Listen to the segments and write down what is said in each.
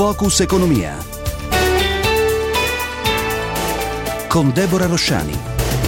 Focus Economia con Deborah Rosciani.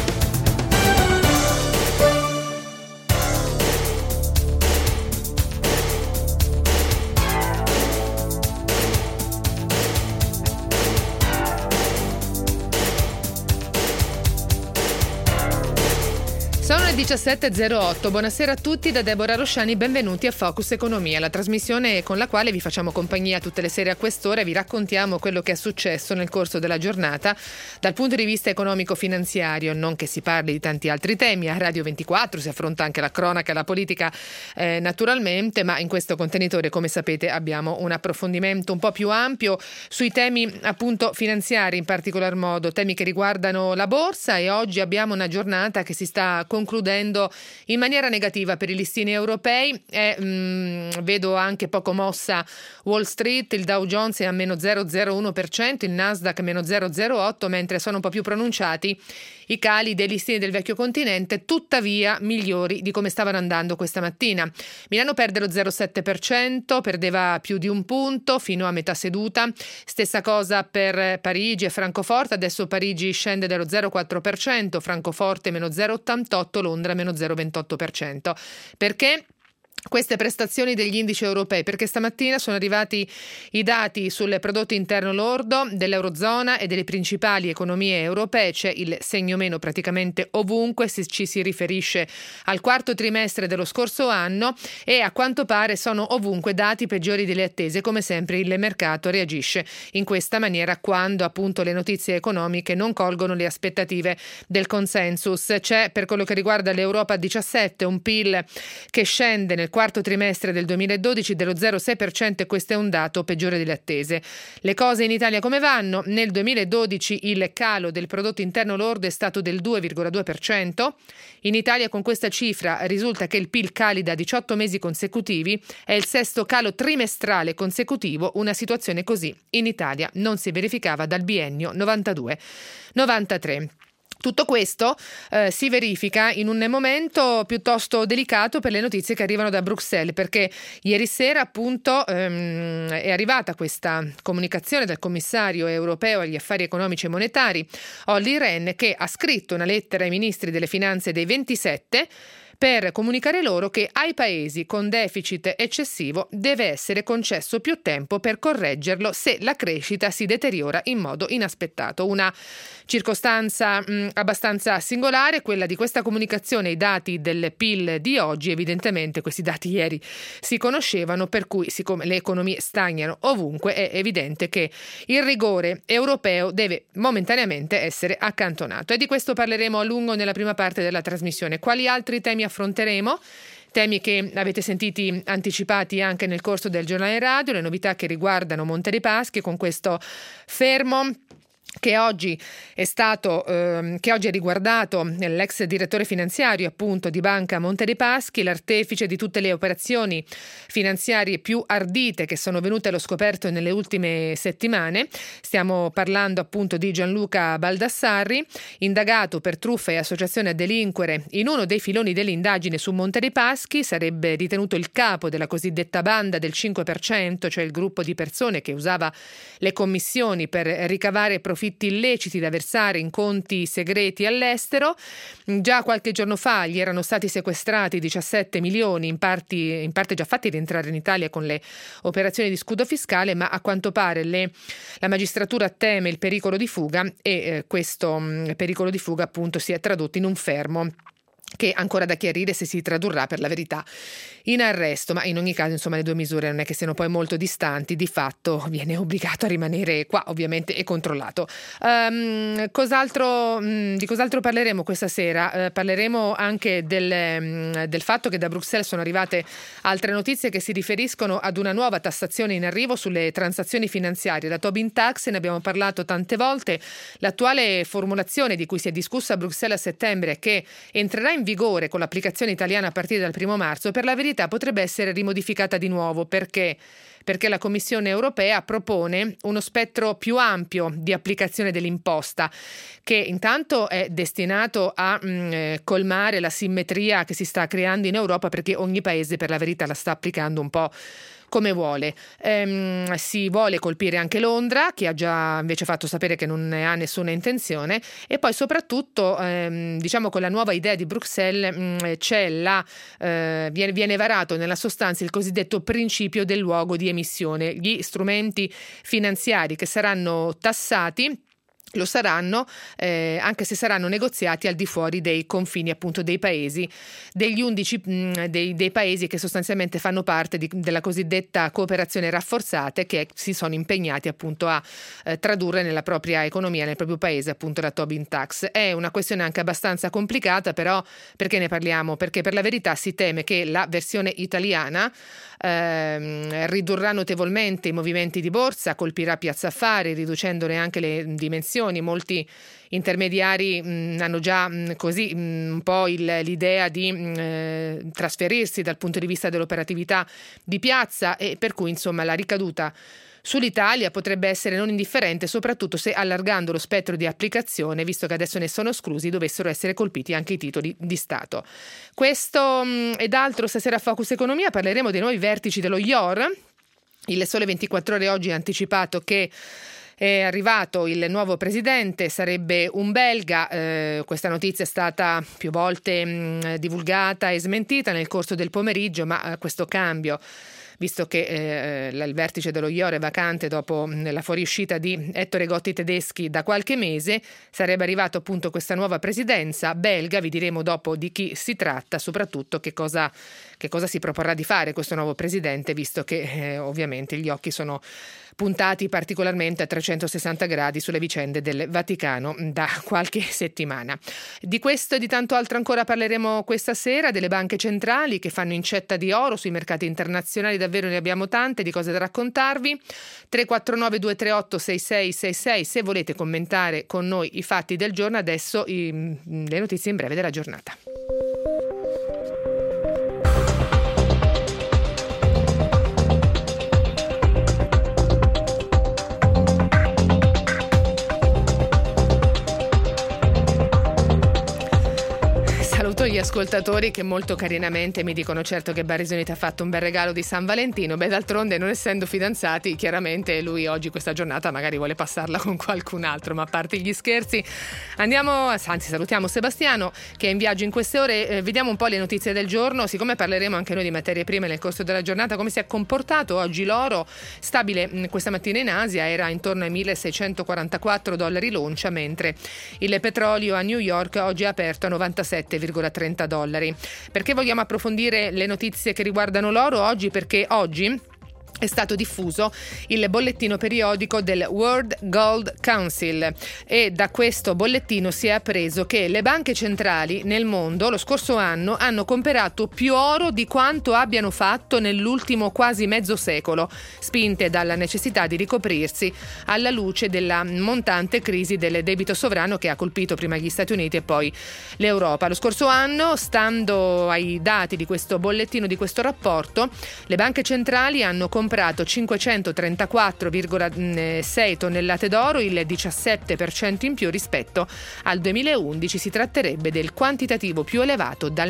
Sono le 17.08, buonasera a tutti da Deborah Rosciani, benvenuti a Focus Economia, la trasmissione con la quale vi facciamo compagnia tutte le sere a quest'ora e vi raccontiamo quello che è successo nel corso della giornata dal punto di vista economico-finanziario, non che si parli di tanti altri temi, a Radio 24 si affronta anche la cronaca e la politica naturalmente, ma in questo contenitore, come sapete, abbiamo un approfondimento un po' più ampio sui temi appunto finanziari, in particolar modo temi che riguardano la borsa, e oggi abbiamo una giornata che si sta concludendo in maniera negativa per i listini europei. Vedo anche poco mossa Wall Street, il Dow Jones è a meno 0,01%, il Nasdaq meno 0,08%, mentre sono un po' più pronunciati i cali dei listini del vecchio continente, tuttavia migliori di come stavano andando questa mattina. Milano perde lo 0,7%, perdeva più di un punto fino a metà seduta. Stessa cosa per Parigi e Francoforte, adesso Parigi scende dello 0,4%, Francoforte meno 0,88%, Londra meno 0,28%. Perché? Queste prestazioni degli indici europei, perché stamattina sono arrivati i dati sul prodotto interno lordo dell'Eurozona e delle principali economie europee. C'è il segno meno praticamente ovunque, se ci si riferisce al quarto trimestre dello scorso anno, e a quanto pare sono ovunque dati peggiori delle attese. Come sempre il mercato reagisce in questa maniera quando appunto le notizie economiche non colgono le aspettative del consensus. C'è, per quello che riguarda l'Europa 17, un PIL che scende nel quarto trimestre del 2012 dello 0,6%, e questo è un dato peggiore delle attese. Le cose in Italia come vanno? Nel 2012 il calo del prodotto interno lordo è stato del 2,2%. In Italia con questa cifra risulta che il PIL cali da 18 mesi consecutivi, è il sesto calo trimestrale consecutivo. Una situazione così in Italia non si verificava dal biennio 92-93. Tutto questo si verifica in un momento piuttosto delicato per le notizie che arrivano da Bruxelles, perché ieri sera appunto è arrivata questa comunicazione dal commissario europeo agli affari economici e monetari Olli Rehn, che ha scritto una lettera ai ministri delle finanze dei 27 per comunicare loro che ai paesi con deficit eccessivo deve essere concesso più tempo per correggerlo se la crescita si deteriora in modo inaspettato. Una circostanza abbastanza singolare, quella di questa comunicazione. I dati del PIL di oggi, evidentemente questi dati ieri si conoscevano, per cui siccome le economie stagnano ovunque è evidente che il rigore europeo deve momentaneamente essere accantonato, e di questo parleremo a lungo nella prima parte della trasmissione. Quali altri temi affronteremo? Temi che avete sentiti anticipati anche nel corso del giornale radio, le novità che riguardano Monte dei Paschi con questo fermo che oggi è riguardato l'ex direttore finanziario appunto di Banca Monte dei Paschi, l'artefice di tutte le operazioni finanziarie più ardite che sono venute allo scoperto nelle ultime settimane. Stiamo parlando appunto di Gianluca Baldassarri, indagato per truffa e associazione a delinquere in uno dei filoni dell'indagine su Monte dei Paschi. Sarebbe ritenuto il capo della cosiddetta banda del 5%, cioè il gruppo di persone che usava le commissioni per ricavare profitti illeciti da versare in conti segreti all'estero. Già qualche giorno fa gli erano stati sequestrati 17 milioni, in parte già fatti rientrare in Italia con le operazioni di scudo fiscale, ma a quanto pare la magistratura teme il pericolo di fuga, e questo pericolo di fuga appunto si è tradotto in un fermo che ancora da chiarire se si tradurrà per la verità in arresto, ma in ogni caso insomma le due misure non è che siano poi molto distanti, di fatto viene obbligato a rimanere qua ovviamente e controllato. Di cos'altro parleremo questa sera? Parleremo anche del fatto che da Bruxelles sono arrivate altre notizie che si riferiscono ad una nuova tassazione in arrivo sulle transazioni finanziarie, la Tobin Tax. Ne abbiamo parlato tante volte. L'attuale formulazione di cui si è discusso a Bruxelles a settembre, che entrerà in vigore con l'applicazione italiana a partire dal 1 marzo, per la verità potrebbe essere rimodificata di nuovo. Perché? perché la Commissione europea propone uno spettro più ampio di applicazione dell'imposta, che intanto è destinato a colmare la simmetria che si sta creando in Europa, perché ogni paese per la verità la sta applicando un po' come vuole. Si vuole colpire anche Londra, che ha già invece fatto sapere che non ne ha nessuna intenzione, e poi soprattutto con la nuova idea di Bruxelles viene varato nella sostanza il cosiddetto principio del luogo di emissione. Gli strumenti finanziari che saranno tassati lo saranno anche se saranno negoziati al di fuori dei confini appunto dei paesi, degli 11 dei paesi che sostanzialmente fanno parte della cosiddetta cooperazione rafforzata, che si sono impegnati appunto a tradurre nella propria economia, nel proprio paese appunto la Tobin Tax. È una questione anche abbastanza complicata, però perché ne parliamo? Perché per la verità si teme che la versione italiana ridurrà notevolmente i movimenti di borsa, colpirà Piazza Affari riducendone anche le dimensioni. Molti intermediari hanno già un po' l'idea di trasferirsi dal punto di vista dell'operatività di Piazza, e per cui insomma la ricaduta sull'Italia potrebbe essere non indifferente, soprattutto se, allargando lo spettro di applicazione, visto che adesso ne sono esclusi, dovessero essere colpiti anche i titoli di Stato. Questo ed altro stasera a Focus Economia. Parleremo dei nuovi vertici dello IOR. Il Sole 24 Ore oggi ha anticipato che è arrivato il nuovo presidente, sarebbe un belga. Questa notizia è stata più volte divulgata e smentita nel corso del pomeriggio, ma questo cambio, visto che il vertice dello IOR è vacante dopo la fuoriuscita di Ettore Gotti Tedeschi da qualche mese, sarebbe arrivato appunto questa nuova presidenza belga. Vi diremo dopo di chi si tratta, soprattutto che cosa si proporrà di fare questo nuovo presidente, visto che ovviamente gli occhi sono puntati particolarmente a 360 gradi sulle vicende del Vaticano da qualche settimana. Di questo e di tanto altro ancora parleremo questa sera, delle banche centrali che fanno incetta di oro sui mercati internazionali. Davvero ne abbiamo tante di cose da raccontarvi. 349 238 6666 se volete commentare con noi i fatti del giorno. Adesso le notizie in breve della giornata. Gli ascoltatori che molto carinamente mi dicono: certo che Barisoni ti ha fatto un bel regalo di San Valentino. D'altronde, non essendo fidanzati, chiaramente lui oggi questa giornata magari vuole passarla con qualcun altro, ma a parte gli scherzi salutiamo Sebastiano che è in viaggio in queste ore. Vediamo un po' le notizie del giorno, siccome parleremo anche noi di materie prime nel corso della giornata. Come si è comportato oggi l'oro? Stabile questa mattina in Asia, era intorno ai $1.644 l'oncia, mentre il petrolio a New York oggi è aperto a $97,30. Perché vogliamo approfondire le notizie che riguardano l'oro oggi? Perché oggi è stato diffuso il bollettino periodico del World Gold Council, e da questo bollettino si è appreso che le banche centrali nel mondo lo scorso anno hanno comperato più oro di quanto abbiano fatto nell'ultimo quasi mezzo secolo, spinte dalla necessità di ricoprirsi alla luce della montante crisi del debito sovrano che ha colpito prima gli Stati Uniti e poi l'Europa. Lo scorso anno, stando ai dati di questo bollettino, di questo rapporto, le banche centrali hanno comprato 534,6 tonnellate d'oro, il 17% in più rispetto al 2011. Si tratterebbe del quantitativo più elevato dal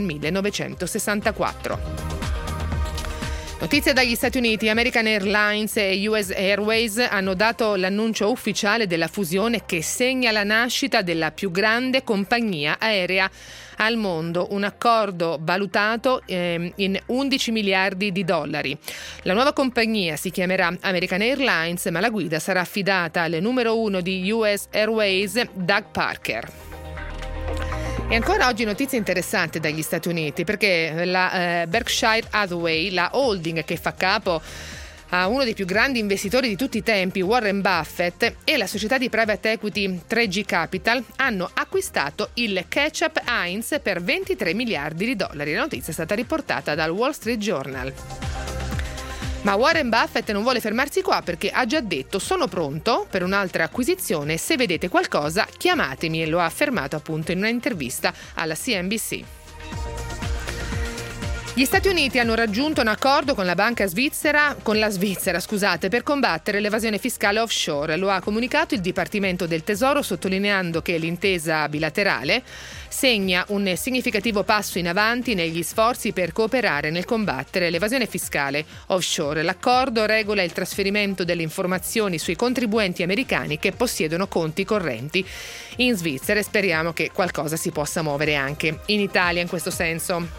1964. Notizie dagli Stati Uniti. American Airlines e US Airways hanno dato l'annuncio ufficiale della fusione che segna la nascita della più grande compagnia aerea al mondo, un accordo valutato in 11 miliardi di dollari. La nuova compagnia si chiamerà American Airlines, ma la guida sarà affidata al numero 1 di US Airways, Doug Parker. E ancora oggi notizie interessanti dagli Stati Uniti, perché la Berkshire Hathaway, la holding che fa capo a uno dei più grandi investitori di tutti i tempi, Warren Buffett, e la società di private equity 3G Capital hanno acquistato il ketchup Heinz per 23 miliardi di dollari. La notizia è stata riportata dal Wall Street Journal. Ma Warren Buffett non vuole fermarsi qua, perché ha già detto: sono pronto per un'altra acquisizione, se vedete qualcosa chiamatemi, e lo ha affermato appunto in una intervista alla CNBC. Gli Stati Uniti hanno raggiunto un accordo con la Svizzera, per combattere l'evasione fiscale offshore. Lo ha comunicato il Dipartimento del Tesoro, sottolineando che l'intesa bilaterale segna un significativo passo in avanti negli sforzi per cooperare nel combattere l'evasione fiscale offshore. L'accordo regola il trasferimento delle informazioni sui contribuenti americani che possiedono conti correnti in Svizzera, e speriamo che qualcosa si possa muovere anche in Italia in questo senso.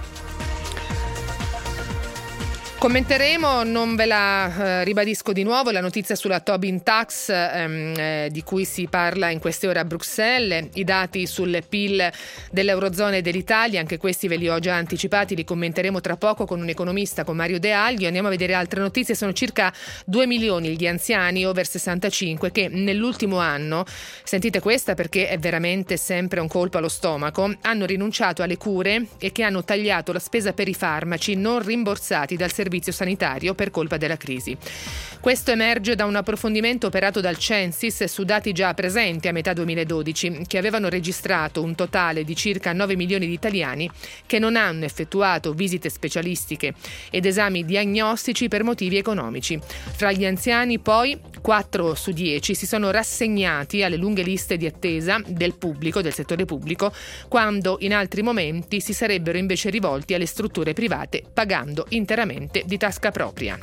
Commenteremo, non ve la ribadisco di nuovo, la notizia sulla Tobin Tax di cui si parla in queste ore a Bruxelles, i dati sul PIL dell'Eurozona e dell'Italia, anche questi ve li ho già anticipati, li commenteremo tra poco con un economista, con Mario De Aglio. Andiamo a vedere altre notizie. Sono circa 2 milioni gli anziani over 65 che nell'ultimo anno, sentite questa perché è veramente sempre un colpo allo stomaco, hanno rinunciato alle cure e che hanno tagliato la spesa per i farmaci non rimborsati dal servizio sanitario per colpa della crisi. Questo emerge da un approfondimento operato dal Censis su dati già presenti a metà 2012, che avevano registrato un totale di circa 9 milioni di italiani che non hanno effettuato visite specialistiche ed esami diagnostici per motivi economici. Fra gli anziani, poi, 4 su 10 si sono rassegnati alle lunghe liste di attesa del settore pubblico, quando in altri momenti si sarebbero invece rivolti alle strutture private pagando interamente di tasca propria.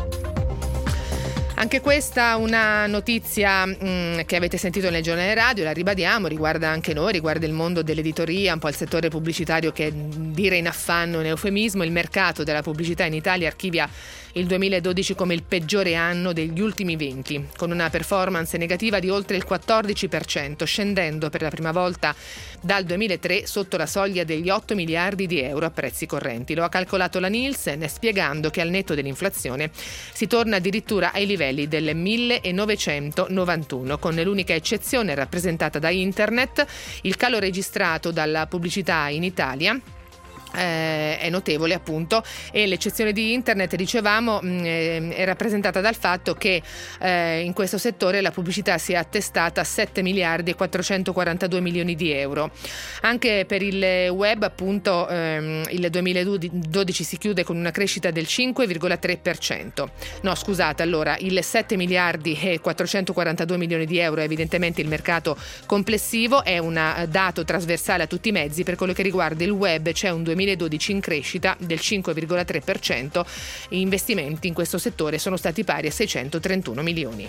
Anche questa una notizia che avete sentito nel giornale radio, la ribadiamo, riguarda anche noi, riguarda il mondo dell'editoria, un po' il settore pubblicitario che dire in affanno è un eufemismo. Il mercato della pubblicità in Italia archivia il 2012 come il peggiore anno degli ultimi 20, con una performance negativa di oltre il 14%, scendendo per la prima volta dal 2003 sotto la soglia degli 8 miliardi di euro a prezzi correnti. Lo ha calcolato la Nielsen, spiegando che al netto dell'inflazione si torna addirittura ai livelli del 1991, con l'unica eccezione rappresentata da internet. Il calo registrato dalla pubblicità in Italia è notevole, appunto, e l'eccezione di internet, dicevamo, è rappresentata dal fatto che in questo settore la pubblicità si è attestata a 7 miliardi e 442 milioni di euro. Anche per il web, appunto, il 2012 si chiude con una crescita del 5,3%. No, scusate, allora il 7 miliardi e 442 milioni di euro è evidentemente il mercato complessivo, è un dato trasversale a tutti i mezzi. Per quello che riguarda il web c'è un 2012 in crescita del 5,3%, gli investimenti in questo settore sono stati pari a 631 milioni.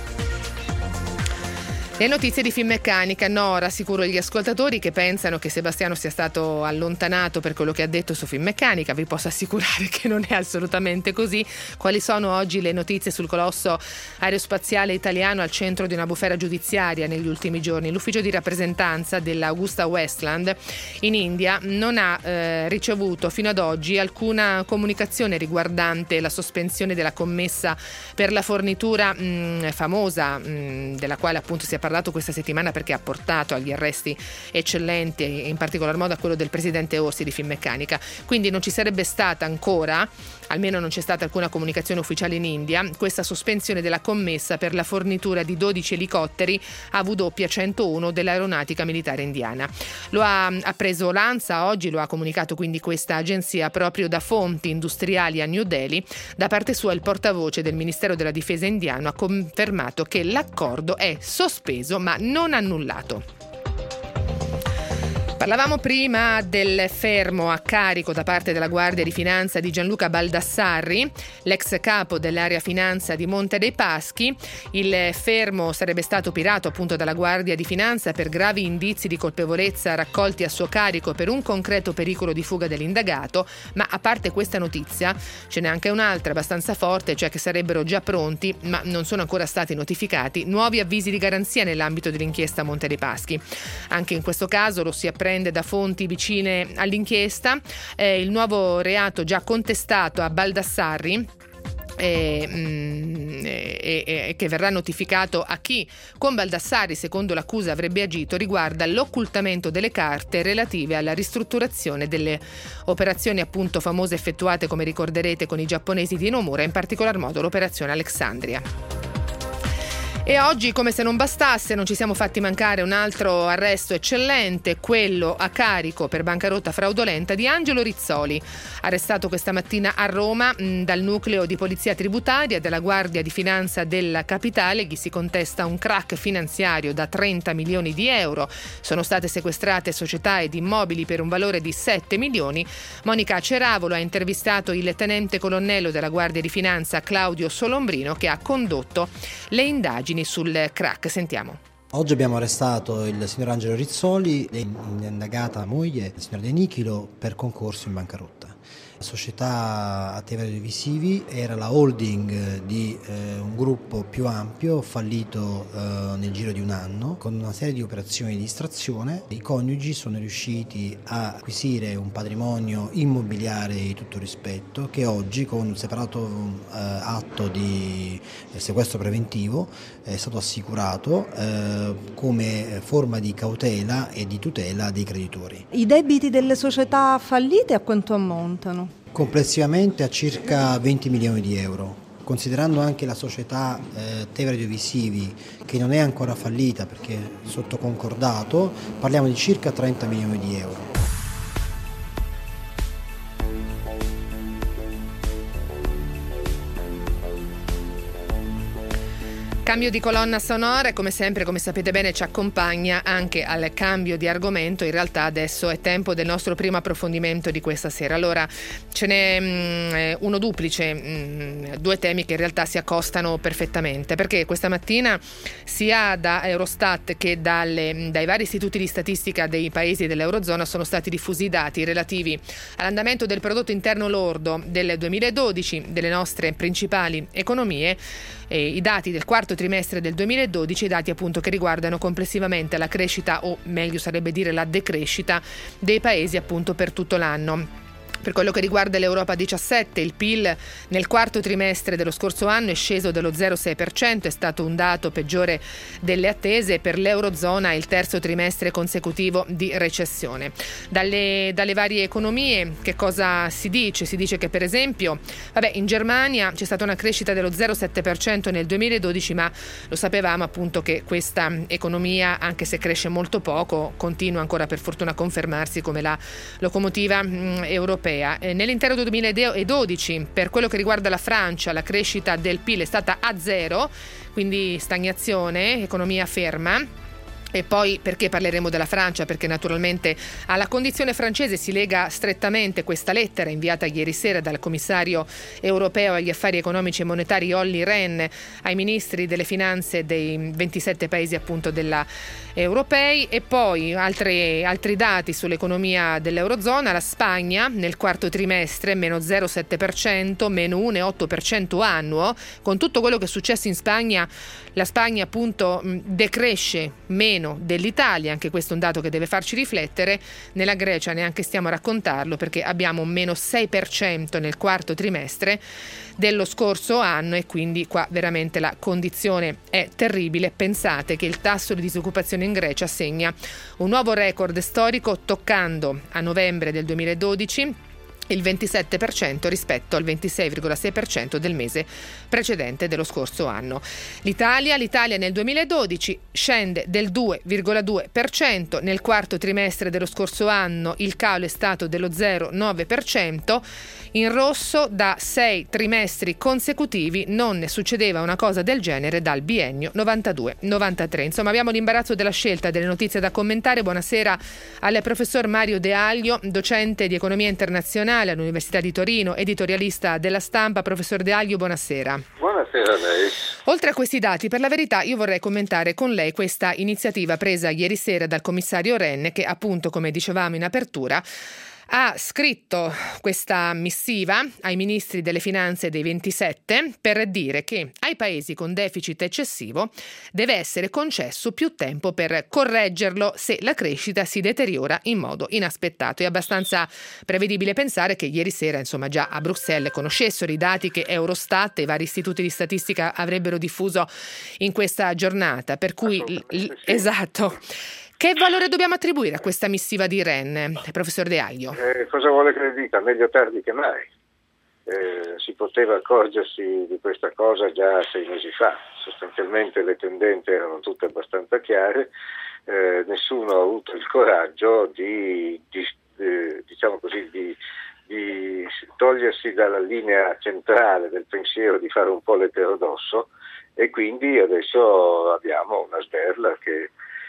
Le notizie di Finmeccanica. No, rassicuro gli ascoltatori che pensano che Sebastiano sia stato allontanato per quello che ha detto su Finmeccanica. Vi posso assicurare che non è assolutamente così. Quali sono oggi le notizie sul colosso aerospaziale italiano al centro di una bufera giudiziaria negli ultimi giorni? L'ufficio di rappresentanza dell'Augusta Westland in India non ha ricevuto fino ad oggi alcuna comunicazione riguardante la sospensione della commessa per la fornitura famosa, della quale appunto si è parlato questa settimana perché ha portato agli arresti eccellenti, e in particolar modo a quello del presidente Orsi di Finmeccanica. Quindi non ci sarebbe stata ancora, almeno non c'è stata alcuna comunicazione ufficiale in India, questa sospensione della commessa per la fornitura di 12 elicotteri AW101 dell'aeronautica militare indiana. Lo ha preso l'ANSA oggi, lo ha comunicato quindi questa agenzia proprio da fonti industriali a New Delhi. Da parte sua il portavoce del Ministero della Difesa indiano ha confermato che l'accordo è sospeso ma non annullato. Parlavamo prima del fermo a carico da parte della Guardia di Finanza di Gianluca Baldassarri, l'ex capo dell'area finanza di Monte dei Paschi. Il fermo sarebbe stato operato appunto dalla Guardia di Finanza per gravi indizi di colpevolezza raccolti a suo carico per un concreto pericolo di fuga dell'indagato, ma a parte questa notizia ce n'è anche un'altra abbastanza forte, cioè che sarebbero già pronti, ma non sono ancora stati notificati, nuovi avvisi di garanzia nell'ambito dell'inchiesta Monte dei Paschi. Anche in questo caso lo si apprende da fonti vicine all'inchiesta, il nuovo reato già contestato a Baldassarri che verrà notificato a chi con Baldassarri, secondo l'accusa, avrebbe agito, riguarda l'occultamento delle carte relative alla ristrutturazione delle operazioni appunto famose effettuate, come ricorderete, con i giapponesi di Nomura, in particolar modo l'operazione Alexandria. E oggi, come se non bastasse, non ci siamo fatti mancare un altro arresto eccellente, quello a carico per bancarotta fraudolenta di Angelo Rizzoli, arrestato questa mattina a Roma dal nucleo di polizia tributaria della Guardia di Finanza della Capitale. Gli si contesta un crack finanziario da 30 milioni di euro. Sono state sequestrate società ed immobili per un valore di 7 milioni. Monica Ceravolo ha intervistato il tenente colonnello della Guardia di Finanza Claudio Solombrino, che ha condotto le indagini sul crack. Sentiamo. Oggi abbiamo arrestato il signor Angelo Rizzoli e l'indagata moglie, il signor De Nichilo, per concorso in bancarotta. La società a Tevere Audiovisivi era la holding di un gruppo più ampio, fallito nel giro di un anno, con una serie di operazioni di distrazione. I coniugi sono riusciti a acquisire un patrimonio immobiliare di tutto rispetto, che oggi, con un separato atto di sequestro preventivo, è stato assicurato come forma di cautela e di tutela dei creditori. I debiti delle società fallite a quanto ammontano? Complessivamente a circa 20 milioni di euro, considerando anche la società Tevere Audiovisivi, che non è ancora fallita perché sotto concordato, parliamo di circa 30 milioni di euro. Cambio di colonna sonora e come sempre, come sapete bene, ci accompagna anche al cambio di argomento. In realtà adesso è tempo del nostro primo approfondimento di questa sera. Allora, ce n'è uno duplice, due temi che in realtà si accostano perfettamente, perché questa mattina sia da Eurostat che dai vari istituti di statistica dei paesi dell'Eurozona sono stati diffusi i dati relativi all'andamento del prodotto interno lordo del 2012 delle nostre principali economie. I dati del quarto trimestre del 2012, i dati appunto che riguardano complessivamente la crescita, o meglio sarebbe dire la decrescita, dei paesi appunto per tutto l'anno. Per quello che riguarda l'Europa 17, il PIL nel quarto trimestre dello scorso anno è sceso dello 0,6%, è stato un dato peggiore delle attese. Per l'Eurozona è il terzo trimestre consecutivo di recessione. Dalle varie economie che cosa si dice? Si dice che per esempio in Germania c'è stata una crescita dello 0,7% nel 2012, ma lo sapevamo appunto che questa economia, anche se cresce molto poco, continua ancora per fortuna a confermarsi come la locomotiva europea. Nell'intero 2012, per quello che riguarda la Francia, la crescita del PIL è stata a zero, quindi stagnazione, economia ferma. E poi perché parleremo della Francia? Perché naturalmente alla condizione francese si lega strettamente questa lettera inviata ieri sera dal commissario europeo agli affari economici e monetari Olli Rehn ai ministri delle finanze dei 27 paesi appunto europei. E poi altri dati sull'economia dell'Eurozona. La Spagna nel quarto trimestre meno 0,7%, meno 1,8% annuo. Con tutto quello che è successo in Spagna, la Spagna appunto decresce meno dell'Italia, anche questo è un dato che deve farci riflettere. Nella Grecia neanche stiamo a raccontarlo, perché abbiamo un meno 6% nel quarto trimestre dello scorso anno, e quindi qua veramente la condizione è terribile. Pensate che il tasso di disoccupazione in Grecia segna un nuovo record storico, toccando a novembre del 2012 il 27% rispetto al 26,6% del mese precedente dello scorso anno. L'Italia nel 2012 scende del 2,2%, nel quarto trimestre dello scorso anno il calo è stato dello 0,9%, in rosso da 6 trimestri consecutivi. Non ne succedeva una cosa del genere dal biennio 92-93. Insomma, abbiamo l'imbarazzo della scelta delle notizie da commentare. Buonasera al professor Mario De Aglio, docente di economia internazionale all'Università di Torino, editorialista della Stampa. Professor De Aglio, buonasera. Buonasera a lei. Oltre a questi dati, per la verità io vorrei commentare con lei questa iniziativa presa ieri sera dal commissario Rehn, che appunto, come dicevamo in apertura, ha scritto questa missiva ai ministri delle finanze dei 27 per dire che ai paesi con deficit eccessivo deve essere concesso più tempo per correggerlo se la crescita si deteriora in modo inaspettato. È abbastanza prevedibile pensare che ieri sera, insomma, già a Bruxelles conoscessero i dati che Eurostat e i vari istituti di statistica avrebbero diffuso in questa giornata, per cui esatto. Che valore dobbiamo attribuire a questa missiva di Rehn, professor De Aglio? Cosa vuole che le dica? Meglio tardi che mai. Si poteva accorgersi di questa cosa già 6 mesi fa. sostanzialmente le tendenze erano tutte abbastanza chiare, nessuno ha avuto il coraggio di togliersi dalla linea centrale del pensiero, di fare un po' l'eterodosso, e quindi adesso abbiamo una sberla che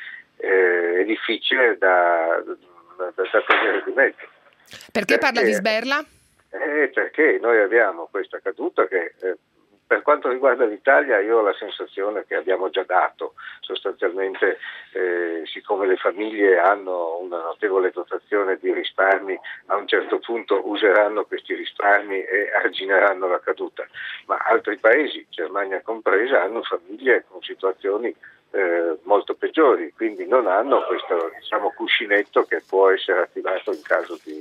è difficile da tenere di mezzo. Perché parla di sberla? Perché noi abbiamo questa caduta che per quanto riguarda l'Italia io ho la sensazione che abbiamo già dato sostanzialmente, siccome le famiglie hanno una notevole dotazione di risparmi, a un certo punto useranno questi risparmi e argineranno la caduta, ma altri paesi, Germania compresa, hanno famiglie con situazioni molto peggiori, quindi non hanno questo cuscinetto che può essere attivato in caso di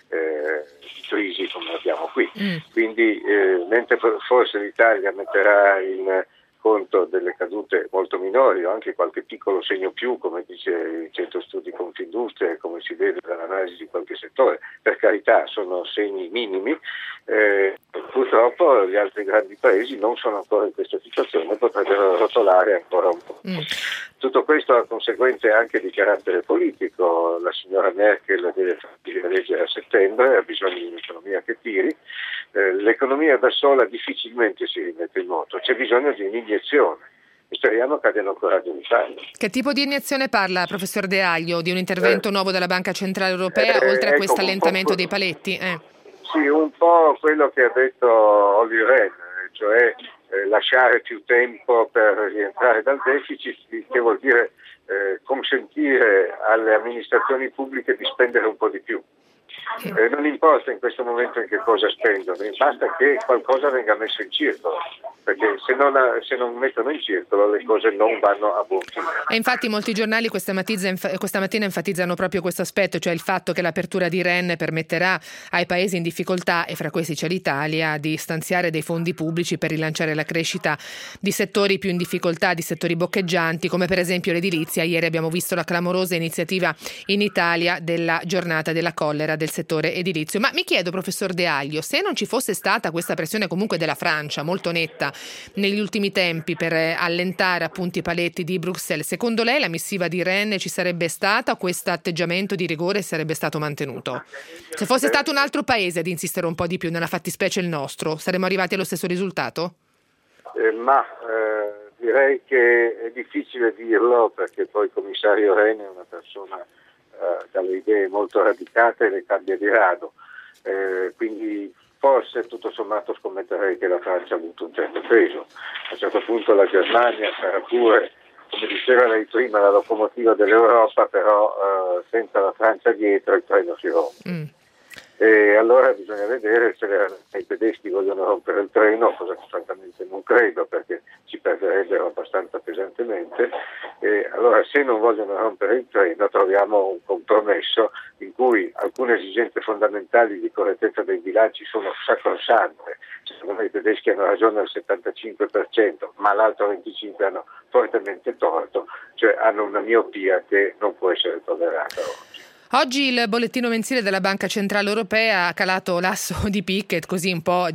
crisi come abbiamo qui. Quindi mentre forse l'Italia metterà in conto delle cadute molto minori o anche qualche piccolo segno più, come dice il Centro Studi Confindustria e come si vede dall'analisi di qualche settore, per carità sono segni minimi, purtroppo gli altri grandi paesi non sono ancora in questa situazione e potrebbero rotolare ancora un po'. Tutto questo ha conseguenze anche di carattere politico. La signora Merkel deve farsi eleggere a settembre, ha bisogno di un'economia che tiri. L'economia da sola difficilmente si rimette in moto, c'è bisogno di un'iniezione e speriamo che abbiano coraggio di farlo. Che tipo di iniezione parla, professor De Aglio? Di un intervento nuovo della Banca Centrale Europea, oltre a questo allentamento dei paletti? Sì, un po' quello che ha detto Olli Rehn, cioè lasciare più tempo per rientrare dal deficit, che vuol dire consentire alle amministrazioni pubbliche di spendere un po' di più. Non importa in questo momento in che cosa spendono, basta che qualcosa venga messo in circolo, perché se non mettono in circolo le cose non vanno a buon fine. E infatti molti giornali questa mattina enfatizzano proprio questo aspetto, cioè il fatto che l'apertura di Rehn permetterà ai paesi in difficoltà, e fra questi c'è l'Italia, di stanziare dei fondi pubblici per rilanciare la crescita di settori più in difficoltà, di settori boccheggianti, come per esempio l'edilizia. Ieri abbiamo visto la clamorosa iniziativa in Italia della giornata della collera del settore edilizio. Ma mi chiedo, professor De Aglio, se non ci fosse stata questa pressione comunque della Francia molto netta negli ultimi tempi per allentare appunto i paletti di Bruxelles, secondo lei la missiva di Rehn ci sarebbe stata, o questo atteggiamento di rigore sarebbe stato mantenuto? Se fosse stato un altro paese ad insistere un po' di più, nella fattispecie il nostro, saremmo arrivati allo stesso risultato? Direi che è difficile dirlo, perché poi il commissario Rehn è una persona dalle idee molto radicate e le cambia di rado, quindi forse tutto sommato scommetterei che la Francia ha avuto un certo peso. A un certo punto la Germania sarà pure, come diceva lei prima, la locomotiva dell'Europa, però senza la Francia dietro il treno si rompe. E allora bisogna vedere se i tedeschi vogliono rompere il treno, cosa che francamente non credo, perché ci perderebbero abbastanza pesantemente. E allora, se non vogliono rompere il treno, troviamo un compromesso in cui alcune esigenze fondamentali di correttezza dei bilanci sono sacrosante. Secondo me i tedeschi hanno ragione al 75%, ma l'altro 25% hanno fortemente torto, cioè hanno una miopia che non può essere tollerata oggi. Oggi il bollettino mensile della Banca Centrale Europea ha calato l'asso di Pickett, così un po'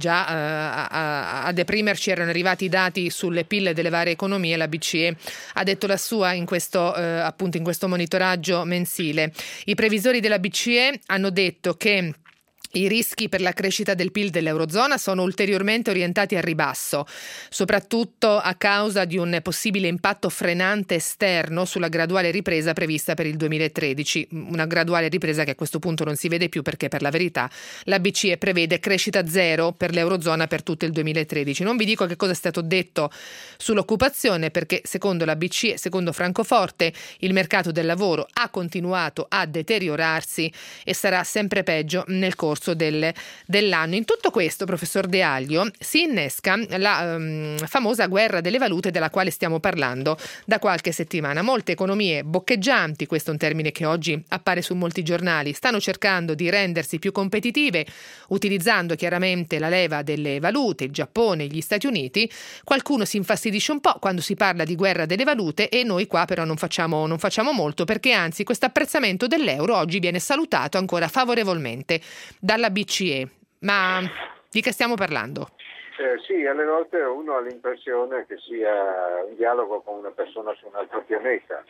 già a deprimerci erano arrivati i dati sulle PIL delle varie economie. La BCE ha detto la sua in questo monitoraggio mensile. I previsori della BCE hanno detto che i rischi per la crescita del PIL dell'Eurozona sono ulteriormente orientati al ribasso, soprattutto a causa di un possibile impatto frenante esterno sulla graduale ripresa prevista per il 2013, una graduale ripresa che a questo punto non si vede più, perché per la verità la BCE prevede crescita zero per l'Eurozona per tutto il 2013. Non vi dico che cosa è stato detto sull'occupazione, perché secondo la BCE, secondo Francoforte, il mercato del lavoro ha continuato a deteriorarsi e sarà sempre peggio nel corso dell'anno. In tutto questo, professor De Aglio, si innesca la famosa guerra delle valute della quale stiamo parlando da qualche settimana. Molte economie boccheggianti, questo è un termine che oggi appare su molti giornali, stanno cercando di rendersi più competitive utilizzando chiaramente la leva delle valute, il Giappone, gli Stati Uniti. Qualcuno si infastidisce un po' quando si parla di guerra delle valute, e noi qua però non facciamo molto, perché anzi questo apprezzamento dell'euro oggi viene salutato ancora favorevolmente dalla BCE. Ma di che stiamo parlando? Sì, alle volte uno ha l'impressione che sia un dialogo con una persona su un altro pianeta.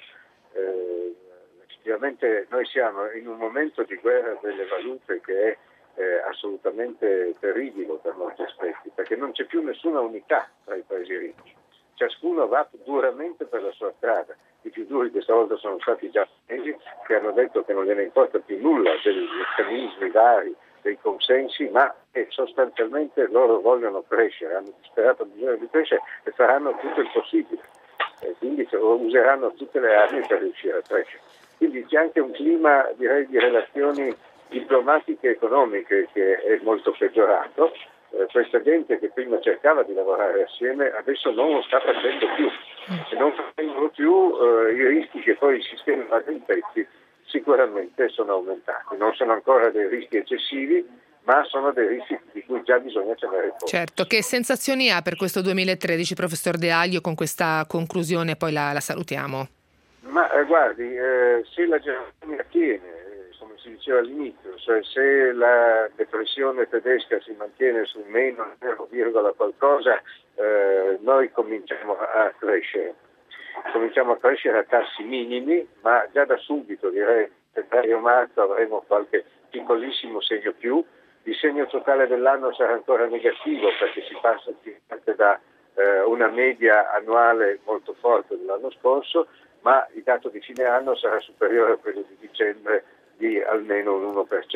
Effettivamente noi siamo in un momento di guerra delle valute che è assolutamente terribile per molti aspetti, perché non c'è più nessuna unità tra i paesi ricchi. Ciascuno va duramente per la sua strada. I più duri questa volta sono stati i giapponesi, che hanno detto che non gliene importa più nulla dei meccanismi vari, dei consensi, ma che sostanzialmente loro vogliono crescere, hanno disperato bisogno di crescere e faranno tutto il possibile. Quindi useranno tutte le armi per riuscire a crescere. Quindi c'è anche un clima, direi, di relazioni diplomatiche e economiche che è molto peggiorato. Questa gente che prima cercava di lavorare assieme adesso non lo sta facendo più, e non facendo più i rischi che poi il sistema va in pezzi sicuramente sono aumentati. Non sono ancora dei rischi eccessivi, ma sono dei rischi di cui già bisogna tenere conto. Certo, che sensazioni ha per questo 2013, professor De Aglio, con questa conclusione? Poi la salutiamo. Ma guardi, se la Germania tiene, come si diceva all'inizio, cioè se la depressione tedesca si mantiene sul meno 0, qualcosa, noi cominciamo a crescere. Cominciamo a crescere a tassi minimi, ma già da subito, direi, febbraio-marzo avremo qualche piccolissimo segno più. Il segno totale dell'anno sarà ancora negativo perché si passa da una media annuale molto forte dell'anno scorso, ma il dato di fine anno sarà superiore a quello di dicembre di almeno un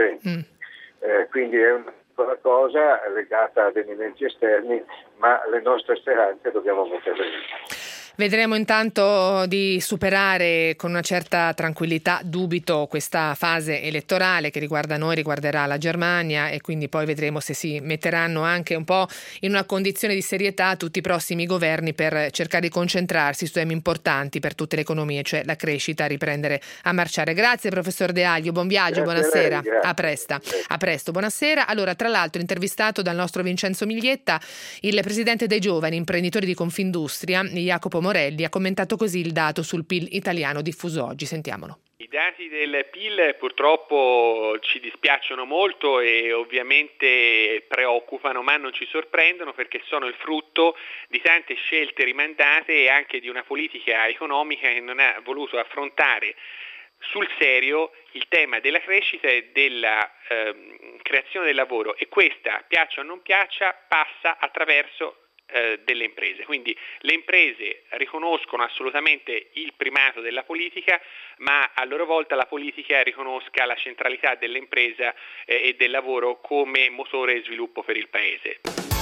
1%. Quindi è una piccola cosa legata ad elementi esterni, ma le nostre speranze dobbiamo metterle lì. Vedremo intanto di superare con una certa tranquillità, dubito, questa fase elettorale che riguarda noi, riguarderà la Germania, e quindi poi vedremo se si metteranno anche un po' in una condizione di serietà tutti i prossimi governi per cercare di concentrarsi su temi importanti per tutte le economie, cioè la crescita, riprendere a marciare. Grazie professor De Aglio, buon viaggio, buonasera, a presto, buonasera. Allora, tra l'altro intervistato dal nostro Vincenzo Miglietta, il presidente dei giovani imprenditori di Confindustria, Jacopo Morelli, ha commentato così il dato sul PIL italiano diffuso oggi. Sentiamolo. I dati del PIL purtroppo ci dispiacciono molto e ovviamente preoccupano, ma non ci sorprendono perché sono il frutto di tante scelte rimandate e anche di una politica economica che non ha voluto affrontare sul serio il tema della crescita e della creazione del lavoro, e questa, piaccia o non piaccia, passa attraverso delle imprese. Quindi le imprese riconoscono assolutamente il primato della politica, ma a loro volta la politica riconosca la centralità dell'impresa e del lavoro come motore di sviluppo per il Paese.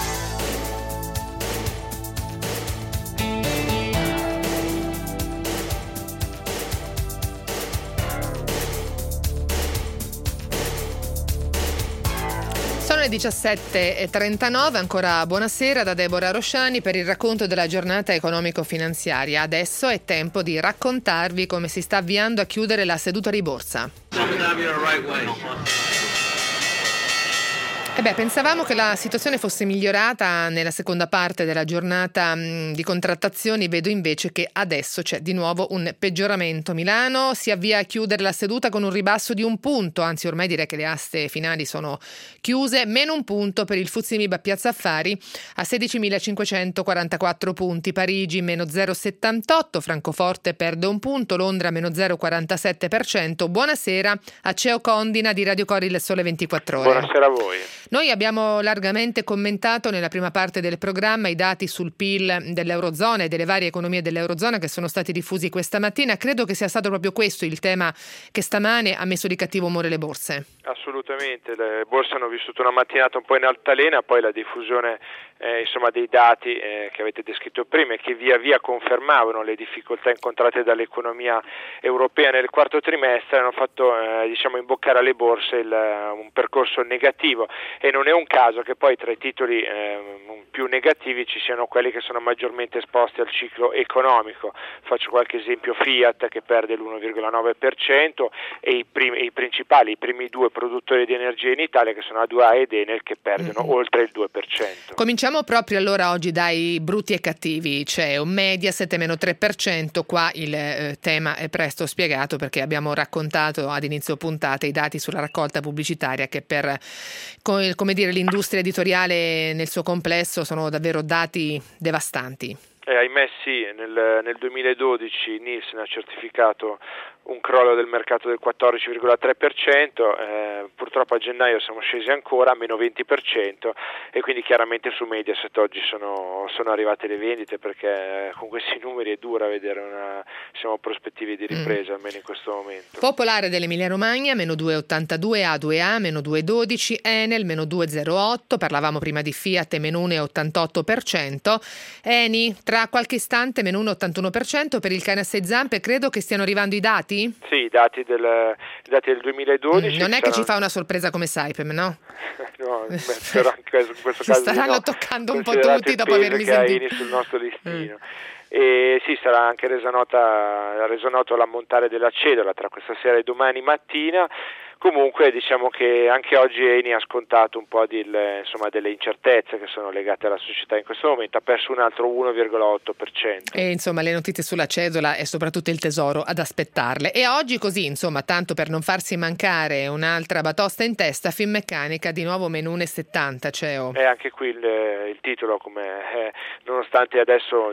Sono le 17:39, ancora buonasera da Deborah Rosciani per il racconto della giornata economico-finanziaria. Adesso è tempo di raccontarvi come si sta avviando a chiudere la seduta di borsa. Pensavamo che la situazione fosse migliorata nella seconda parte della giornata di contrattazioni, vedo invece che adesso c'è di nuovo un peggioramento. Milano si avvia a chiudere la seduta con un ribasso di 1 punto, anzi ormai direi che le aste finali sono chiuse, meno 1 punto per il FTSE MIB a Piazza Affari a 16.544 punti, Parigi meno 0,78, Francoforte perde 1 punto, Londra meno 0,47%. Buonasera a Ceo Condina di Radio Cori, il Sole 24 Ore. Buonasera a voi. Noi abbiamo largamente commentato nella prima parte del programma i dati sul PIL dell'Eurozona e delle varie economie dell'Eurozona che sono stati diffusi questa mattina. Credo che sia stato proprio questo il tema che stamane ha messo di cattivo umore le borse. Assolutamente, le borse hanno vissuto una mattinata un po' in altalena, poi la diffusione dei dati che avete descritto prima e che via via confermavano le difficoltà incontrate dall'economia europea nel quarto trimestre hanno fatto imboccare alle borse un percorso negativo, e non è un caso che poi tra i titoli più negativi ci siano quelli che sono maggiormente esposti al ciclo economico. Faccio qualche esempio: Fiat che perde l'1,9% e i primi due produttori produttori di energia in Italia, che sono A2A ed Enel, che perdono oltre il 2%. Cominciamo proprio allora oggi dai brutti e cattivi. C'è un Mediaset meno 3%, qua il tema è presto spiegato perché abbiamo raccontato ad inizio puntata i dati sulla raccolta pubblicitaria che per l'industria editoriale nel suo complesso sono davvero dati devastanti. Ahimè sì, nel 2012 Nielsen ha certificato un crollo del mercato del 14,3%, purtroppo a gennaio siamo scesi ancora a meno 20% e quindi chiaramente su Mediaset oggi sono arrivate le vendite, perché con questi numeri è dura vedere prospettive di ripresa, almeno in questo momento. Popolare dell'Emilia Romagna meno 2,82, A2A meno 2,12, Enel meno 2,08, parlavamo prima di Fiat meno 1,88%, Eni tra qualche istante meno 1,81%, per il cane a 6 zampe credo che stiano arrivando i dati? Sì, i dati del 2012. Non è che ci fa una sorpresa come Saipem, no? No, però anche in questo caso staranno toccando un po' tutti dopo avermi sentito sul nostro listino. E sì, sarà anche reso noto l'ammontare della cedola tra questa sera e domani mattina. Comunque diciamo che anche oggi Eni ha scontato un po' delle incertezze che sono legate alla società in questo momento, ha perso un altro 1,8%. E insomma le notizie sulla cedola e soprattutto il tesoro ad aspettarle. E oggi così, insomma, tanto per non farsi mancare un'altra batosta in testa, Finmeccanica di nuovo meno 1,70, CEO. E anche qui il titolo, nonostante adesso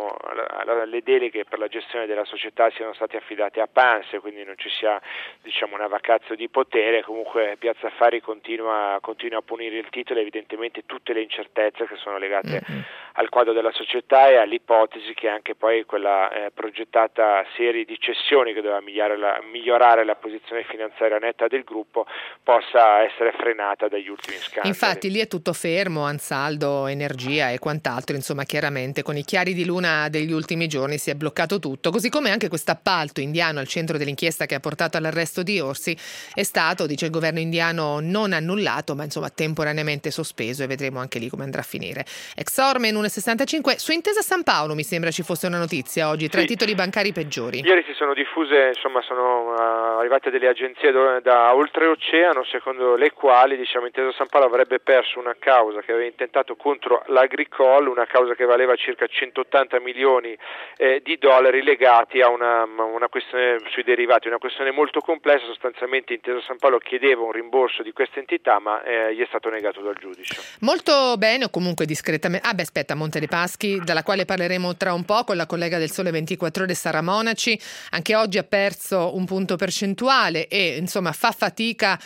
le deleghe per la gestione della società siano state affidate a Panse, quindi non ci sia una vacazio di potere, comunque Piazza Affari continua a punire il titolo, evidentemente tutte le incertezze che sono legate al quadro della società e all'ipotesi che anche poi quella progettata serie di cessioni che doveva migliorare la posizione finanziaria netta del gruppo possa essere frenata dagli ultimi scandali. Infatti lì è tutto fermo, Ansaldo, Energia e quant'altro, insomma chiaramente con i chiari di luna degli ultimi giorni si è bloccato tutto, così come anche questo appalto indiano al centro dell'inchiesta che ha portato all'arresto di Orsi è stato, dice il governo indiano, non annullato, ma insomma temporaneamente sospeso, e vedremo anche lì come andrà a finire. Exor meno 1,65, su Intesa San Paolo mi sembra ci fosse una notizia oggi, tra i titoli bancari peggiori. Ieri si sono diffuse, sono arrivate delle agenzie da oltreoceano, secondo le quali Intesa San Paolo avrebbe perso una causa che aveva intentato contro l'Agricole, una causa che valeva circa 180 milioni di dollari legati a una questione sui derivati, una questione molto complessa. Sostanzialmente Intesa San Paolo chiedeva un rimborso di questa entità, ma gli è stato negato dal giudice. Molto bene, o comunque discretamente. Monte dei Paschi, dalla quale parleremo tra un po' con la collega del Sole 24 Ore Sara Monaci. Anche oggi ha perso un punto percentuale e insomma fa fatica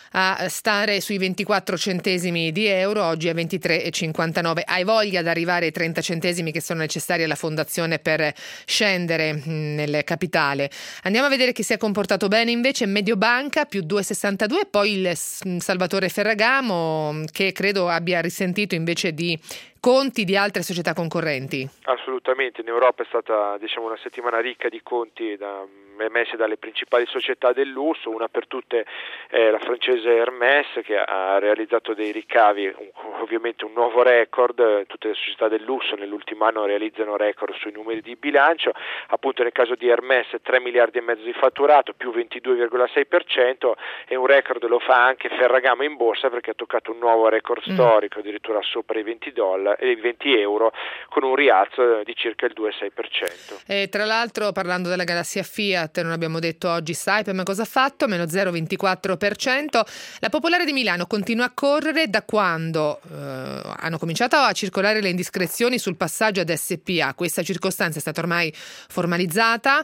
a stare sui 24 centesimi di euro, oggi è 23,59. Hai voglia di arrivare ai 30 centesimi che sono necessari alla fondazione per scendere nel capitale. Andiamo a vedere chi si è comportato bene invece. Mediobanca più 2,62, poi il Salvatore Ferragamo che credo abbia risentito invece di conti di altre società concorrenti. Assolutamente, in Europa è stata una settimana ricca di conti emessi dalle principali società del lusso, una per tutte la francese Hermès, che ha realizzato dei ricavi, ovviamente un nuovo record. Tutte le società del lusso nell'ultimo anno realizzano record sui numeri di bilancio, appunto nel caso di Hermès 3 miliardi e mezzo di fatturato più 22,6%, e un record lo fa anche Ferragamo in borsa perché ha toccato un nuovo record storico, addirittura sopra i $20 e i €20 con un rialzo di circa il 2,6%. E tra l'altro, parlando della galassia Fiat, non abbiamo detto oggi Saipem cosa ha fatto, meno 0,24%. La Popolare di Milano continua a correre da quando hanno cominciato a circolare le indiscrezioni sul passaggio ad SPA. Questa circostanza è stata ormai formalizzata,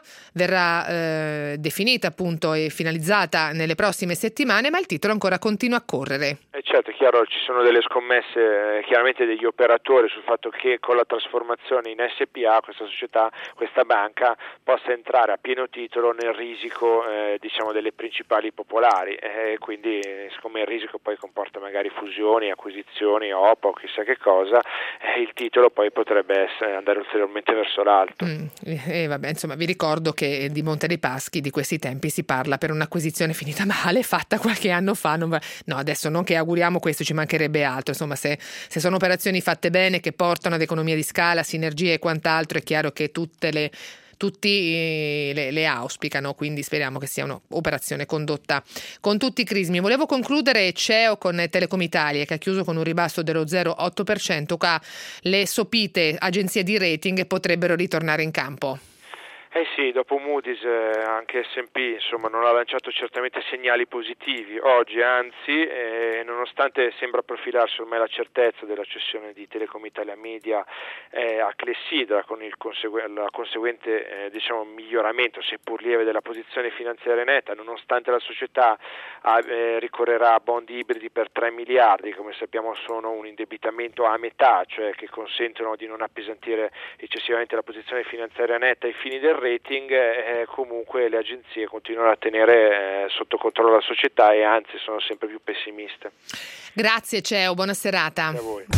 verrà definita appunto e finalizzata nelle prossime settimane, ma il titolo ancora continua a correre. Certo, è chiaro, ci sono delle scommesse chiaramente degli operatori sul fatto che con la trasformazione in SPA questa società, questa banca possa entrare a pieno titolo nel risico delle principali popolari, quindi siccome il risico poi comporta magari fusioni, acquisizioni, OPA o chissà che cosa, il titolo poi potrebbe andare ulteriormente verso l'alto. Vabbè, insomma, vi ricordo che di Monte dei Paschi di questi tempi si parla per un'acquisizione finita male, fatta qualche anno fa. No, adesso non che auguriamo questo, ci mancherebbe altro. Insomma, se sono operazioni fatte bene che portano ad economia di scala, sinergie e quant'altro, è chiaro che tutte tutti le auspicano, quindi speriamo che sia un'operazione condotta con tutti i crismi. Volevo concludere CEO con Telecom Italia, che ha chiuso con un ribasso dello 0,8%, qua le sopite agenzie di rating potrebbero ritornare in campo. Sì, dopo Moody's anche S&P insomma non ha lanciato certamente segnali positivi oggi, anzi nonostante sembra profilarsi ormai la certezza della cessione di Telecom Italia Media a Clessidra con la conseguente miglioramento seppur lieve della posizione finanziaria netta, nonostante la società ricorrerà a bond ibridi per 3 miliardi, come sappiamo sono un indebitamento a metà, cioè che consentono di non appesantire eccessivamente la posizione finanziaria netta ai fini del rating, comunque le agenzie continuano a tenere sotto controllo la società e anzi sono sempre più pessimiste. Grazie CEO, buona serata. Grazie a voi.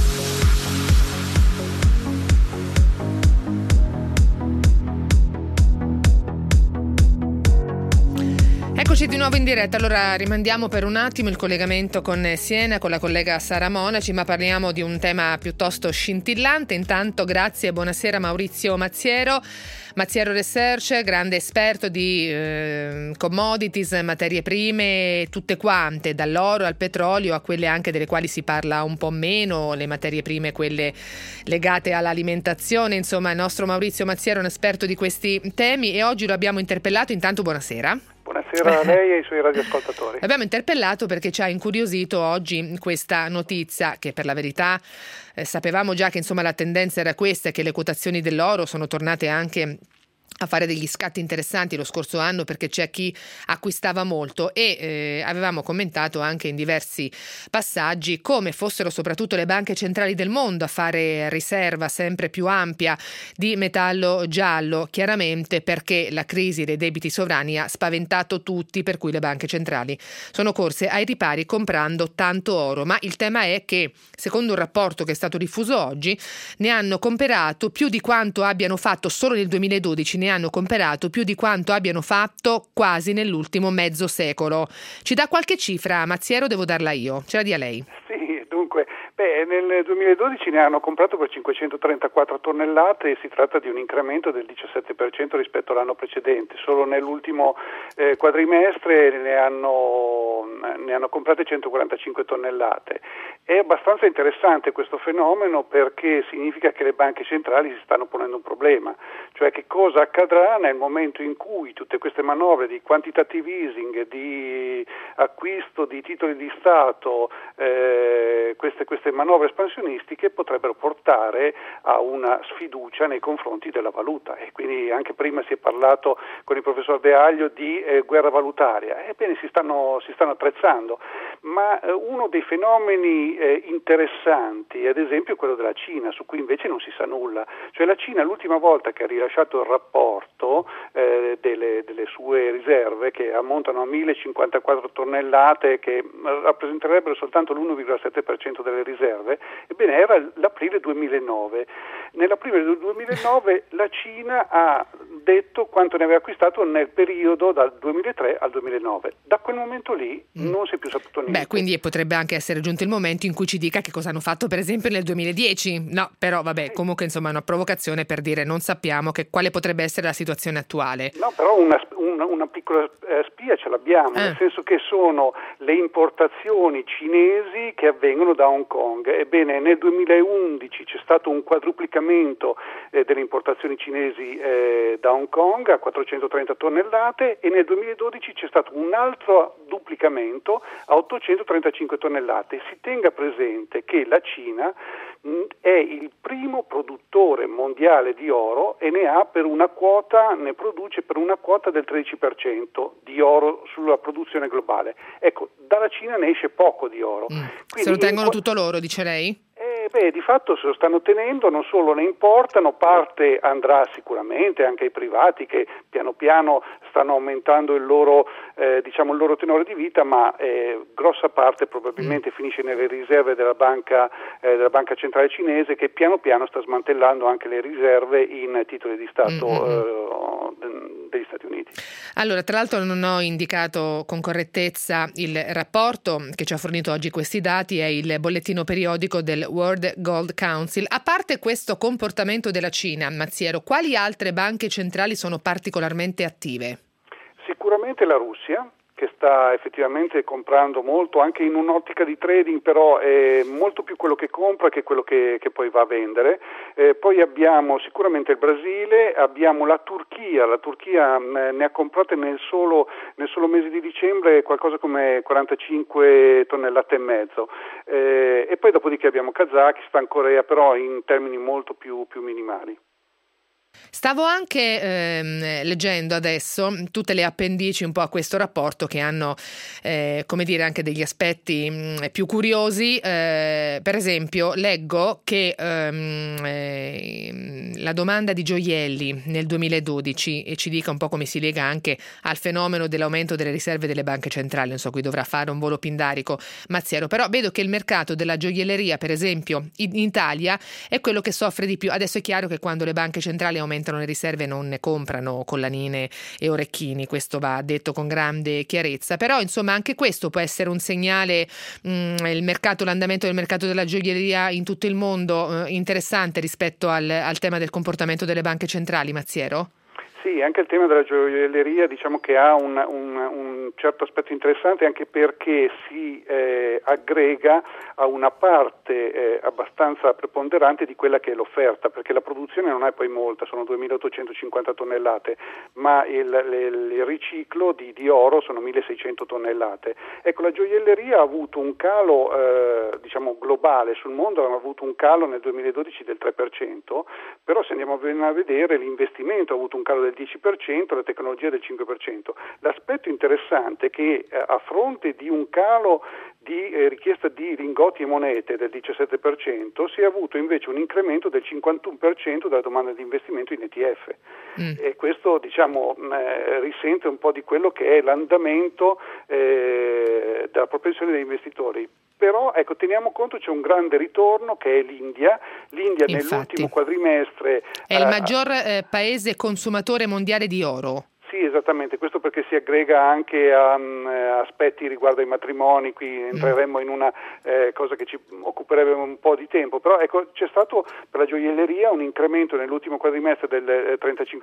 Eccoci di nuovo in diretta, allora rimandiamo per un attimo il collegamento con Siena, con la collega Sara Monaci, ma parliamo di un tema piuttosto scintillante. Intanto grazie e buonasera Maurizio Mazziero Research, grande esperto di commodities, materie prime, tutte quante, dall'oro al petrolio a quelle anche delle quali si parla un po' meno, le materie prime, quelle legate all'alimentazione. Insomma, il nostro Maurizio Mazziero è un esperto di questi temi e oggi lo abbiamo interpellato. Intanto buonasera. Buonasera a lei e ai suoi radioascoltatori. L'abbiamo interpellato perché ci ha incuriosito oggi questa notizia che per la verità sapevamo già che insomma la tendenza era questa e che le quotazioni dell'oro sono tornate anche a fare degli scatti interessanti lo scorso anno perché c'è chi acquistava molto e avevamo commentato anche in diversi passaggi come fossero soprattutto le banche centrali del mondo a fare riserva sempre più ampia di metallo giallo, chiaramente perché la crisi dei debiti sovrani ha spaventato tutti, per cui le banche centrali sono corse ai ripari comprando tanto oro. Ma il tema è che, secondo un rapporto che è stato diffuso oggi, ne hanno comperato più di quanto abbiano fatto solo nel 2012, ne hanno comperato più di quanto abbiano fatto quasi nell'ultimo mezzo secolo. Ci dà qualche cifra, Mazziero? Devo darla io, ce la dia lei. Sì, dunque, nel 2012 ne hanno comprato per 534 tonnellate e si tratta di un incremento del 17% rispetto all'anno precedente. Solo nell'ultimo quadrimestre ne hanno comprate 145 tonnellate. È abbastanza interessante questo fenomeno perché significa che le banche centrali si stanno ponendo un problema, cioè che cosa accadrà nel momento in cui tutte queste manovre di quantitative easing, di acquisto di titoli di Stato, queste manovre espansionistiche potrebbero portare a una sfiducia nei confronti della valuta e quindi anche prima si è parlato con il professor De Aglio di guerra valutaria. Ebbene si stanno attrezzando, ma uno dei fenomeni interessanti ad esempio è quello della Cina, su cui invece non si sa nulla. Cioè la Cina l'ultima volta che ha rilasciato il rapporto delle sue riserve, che ammontano a 1054 tonnellate, che rappresenterebbero soltanto l'1,7% delle riserve, ebbene era l'aprile 2009. Nell'aprile del 2009 la Cina ha detto quanto ne aveva acquistato nel periodo dal 2003 al 2009. Da quel momento lì non si è più saputo niente. Quindi potrebbe anche essere giunto il momento in cui ci dica che cosa hanno fatto per esempio nel 2010. No, però vabbè, comunque insomma è una provocazione per dire non sappiamo quale potrebbe essere la situazione attuale. No, però una piccola spia ce l'abbiamo, nel senso che sono le importazioni cinesi che avvengono da Hong Kong. Ebbene, nel 2011 c'è stato un quadruplicamento delle importazioni cinesi da Hong Kong a 430 tonnellate e nel 2012 c'è stato un altro duplicamento a 835 tonnellate. Si tenga presente che la Cina è il primo produttore mondiale di oro e ne produce per una quota del 13% di oro sulla produzione globale. Ecco, dalla Cina ne esce poco di oro. Se lo tengono tutto loro, dice lei? Di fatto se lo stanno tenendo, non solo ne importano, parte andrà sicuramente anche ai privati che piano piano stanno aumentando il loro tenore di vita, ma grossa parte probabilmente finisce nelle riserve della banca centrale cinese, che piano piano sta smantellando anche le riserve in titoli di Stato degli Stati Uniti. Allora, tra l'altro non ho indicato con correttezza il rapporto che ci ha fornito oggi questi dati, è il bollettino periodico del World Gold Council. A parte questo comportamento della Cina, Mazziero, quali altre banche centrali sono particolarmente attive? Sicuramente la Russia, che sta effettivamente comprando molto, anche in un'ottica di trading, però è molto più quello che compra che quello che poi va a vendere. Poi abbiamo sicuramente il Brasile, abbiamo la Turchia ne ha comprate nel solo mese di dicembre qualcosa come 45 tonnellate e mezzo, e poi dopodiché abbiamo Kazakistan, Corea, però in termini molto più minimali. Stavo anche leggendo adesso tutte le appendici un po' a questo rapporto che hanno, come dire, anche degli aspetti più curiosi. Per esempio, leggo che la domanda di gioielli nel 2012, e ci dica un po' come si lega anche al fenomeno dell'aumento delle riserve delle banche centrali, non so, qui dovrà fare un volo pindarico Mazziero, però vedo che il mercato della gioielleria, per esempio, in Italia è quello che soffre di più. Adesso è chiaro che quando le banche centrali aumentano le riserve non ne comprano collanine e orecchini, questo va detto con grande chiarezza, però insomma anche questo può essere un segnale, l'andamento del mercato della gioielleria in tutto il mondo interessante rispetto al tema del comportamento delle banche centrali, Mazziero? Sì, anche il tema della gioielleria diciamo che ha un certo aspetto interessante, anche perché si aggrega a una parte abbastanza preponderante di quella che è l'offerta, perché la produzione non è poi molta, sono 2.850 tonnellate, ma il riciclo di oro sono 1.600 tonnellate. Ecco, la gioielleria ha avuto un calo diciamo globale sul mondo, ha avuto un calo nel 2012 del 3%, però se andiamo a vedere l'investimento ha avuto un calo del 10%, la tecnologia del 5%. L'aspetto interessante è che a fronte di un calo di richiesta di lingotti e monete del 17%, si è avuto invece un incremento del 51% della domanda di investimento in ETF. E questo diciamo risente un po' di quello che è l'andamento della propensione degli investitori. Però ecco, teniamo conto, c'è un grande ritorno che è l'India. L'India nell'ultimo quadrimestre è il maggior paese consumatore mondiale di oro. Sì, esattamente, questo perché si aggrega anche a aspetti riguardo ai matrimoni, qui entreremmo in una cosa che ci occuperebbe un po' di tempo, però ecco, c'è stato per la gioielleria un incremento nell'ultimo quadrimestre del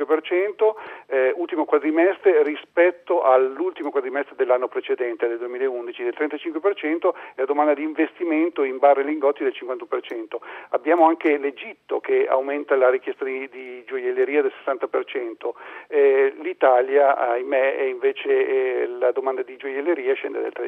35%, ultimo quadrimestre rispetto all'ultimo quadrimestre dell'anno precedente, del 2011, del 35%, e la domanda di investimento in barre e lingotti del 51%. Abbiamo anche l'Egitto che aumenta la richiesta di gioielleria del 60%, l'Italia ahimè, e invece la domanda di gioielleria scende del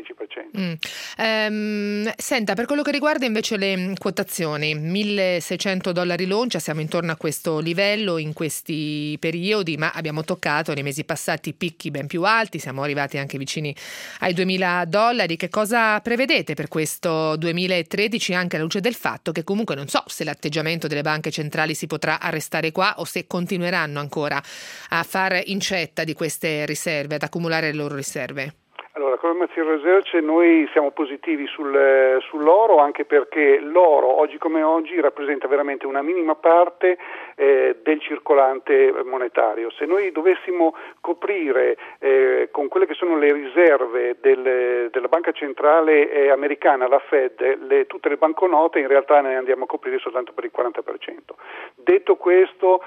13%. Senta, per quello che riguarda invece le quotazioni, $1.600 l'oncia, siamo intorno a questo livello in questi periodi, ma abbiamo toccato nei mesi passati picchi ben più alti, siamo arrivati anche vicini ai $2.000. Che cosa prevedete per questo 2013, anche alla luce del fatto che comunque non so se l'atteggiamento delle banche centrali si potrà arrestare qua o se continueranno ancora a far incetta di queste riserve, ad accumulare le loro riserve? Allora, come Mazziero Research noi siamo positivi sull'oro, anche perché l'oro oggi come oggi rappresenta veramente una minima parte del circolante monetario. Se noi dovessimo coprire con quelle che sono le riserve della banca centrale americana, la Fed, tutte le banconote, in realtà ne andiamo a coprire soltanto per il 40%. Detto questo,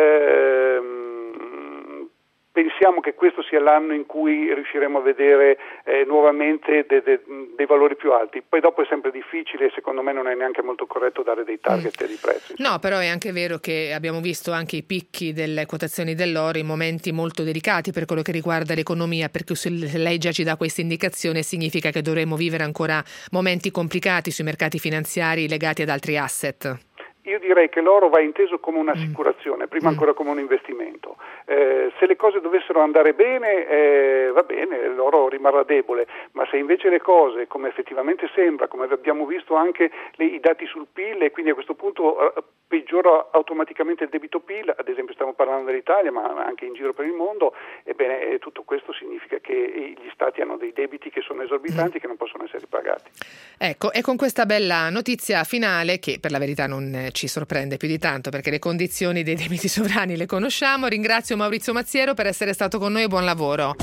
pensiamo che questo sia l'anno in cui riusciremo a vedere nuovamente dei valori più alti. Poi dopo è sempre difficile, secondo me non è neanche molto corretto dare dei target di prezzi. No, però è anche vero che abbiamo visto anche i picchi delle quotazioni dell'oro in momenti molto delicati per quello che riguarda l'economia, perché se lei già ci dà questa indicazione significa che dovremo vivere ancora momenti complicati sui mercati finanziari legati ad altri asset. Io direi che l'oro va inteso come un'assicurazione, prima ancora come un investimento. Se le cose dovessero andare bene, va bene, l'oro rimarrà debole, ma se invece le cose, come effettivamente sembra, come abbiamo visto anche i dati sul PIL, e quindi a questo punto peggiora automaticamente il debito PIL, ad esempio stiamo parlando dell'Italia, ma anche in giro per il mondo, ebbene tutto questo significa che gli stati hanno dei debiti che sono esorbitanti, che non possono essere ripagati. mercati. Ecco, e con questa bella notizia finale, che per la verità non ci sorprende più di tanto perché le condizioni dei debiti sovrani le conosciamo, ringrazio Maurizio Mazziero per essere stato con noi e buon lavoro.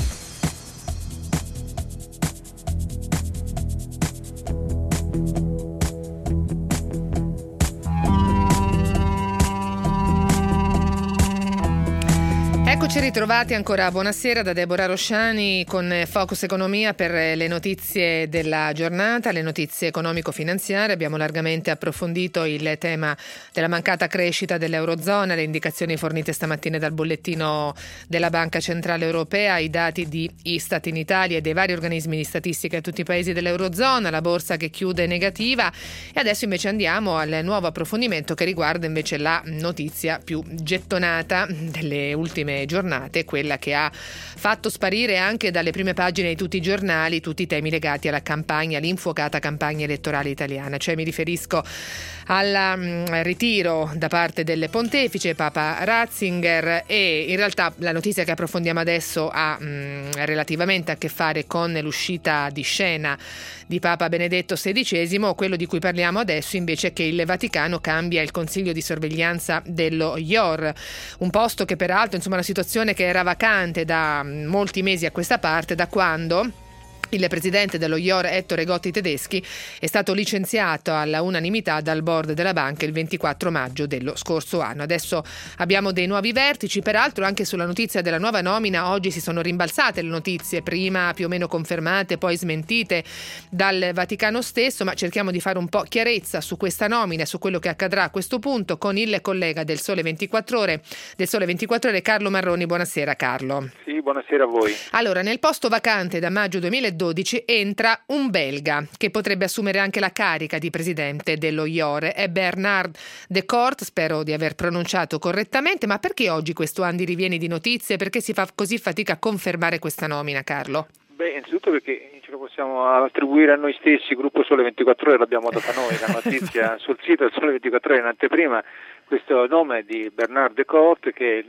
Eccoci ritrovati ancora, buonasera da Deborah Rosciani con Focus Economia per le notizie della giornata, le notizie economico-finanziarie. Abbiamo largamente approfondito il tema della mancata crescita dell'Eurozona, le indicazioni fornite stamattina dal bollettino della Banca Centrale Europea, i dati di Istat in Italia e dei vari organismi di statistica di tutti i paesi dell'Eurozona, la borsa che chiude negativa, e adesso invece andiamo al nuovo approfondimento che riguarda invece la notizia più gettonata delle ultime giornate, quella che ha fatto sparire anche dalle prime pagine di tutti i giornali tutti i temi legati alla campagna, l'infuocata campagna elettorale italiana. Cioè mi riferisco al ritiro da parte del pontefice Papa Ratzinger, e in realtà la notizia che approfondiamo adesso ha relativamente a che fare con l'uscita di scena di Papa Benedetto XVI. Quello di cui parliamo adesso invece è che il Vaticano cambia il consiglio di sorveglianza dello IOR, un posto che peraltro, una situazione che era vacante da molti mesi a questa parte, da quando il presidente dello IOR, Ettore Gotti Tedeschi, è stato licenziato alla unanimità dal board della banca il 24 maggio dello scorso anno. Adesso abbiamo dei nuovi vertici, peraltro anche sulla notizia della nuova nomina oggi si sono rimbalzate le notizie, prima più o meno confermate, poi smentite dal Vaticano stesso, ma cerchiamo di fare un po' chiarezza su questa nomina e su quello che accadrà a questo punto con il collega del Sole 24 Ore, Carlo Marroni. Buonasera Carlo. Sì, buonasera a voi. Allora, nel posto vacante da maggio 2012 entra un belga che potrebbe assumere anche la carica di presidente dello IOR, è Bernard Decourt, spero di aver pronunciato correttamente. Ma perché oggi questo andirivieni di notizie? Perché si fa così fatica a confermare questa nomina, Carlo? Beh, innanzitutto perché ce lo possiamo attribuire a noi stessi, Gruppo Sole 24 Ore l'abbiamo data noi, la notizia sul sito del Sole 24 Ore in anteprima, questo nome di Bernard Decourt, che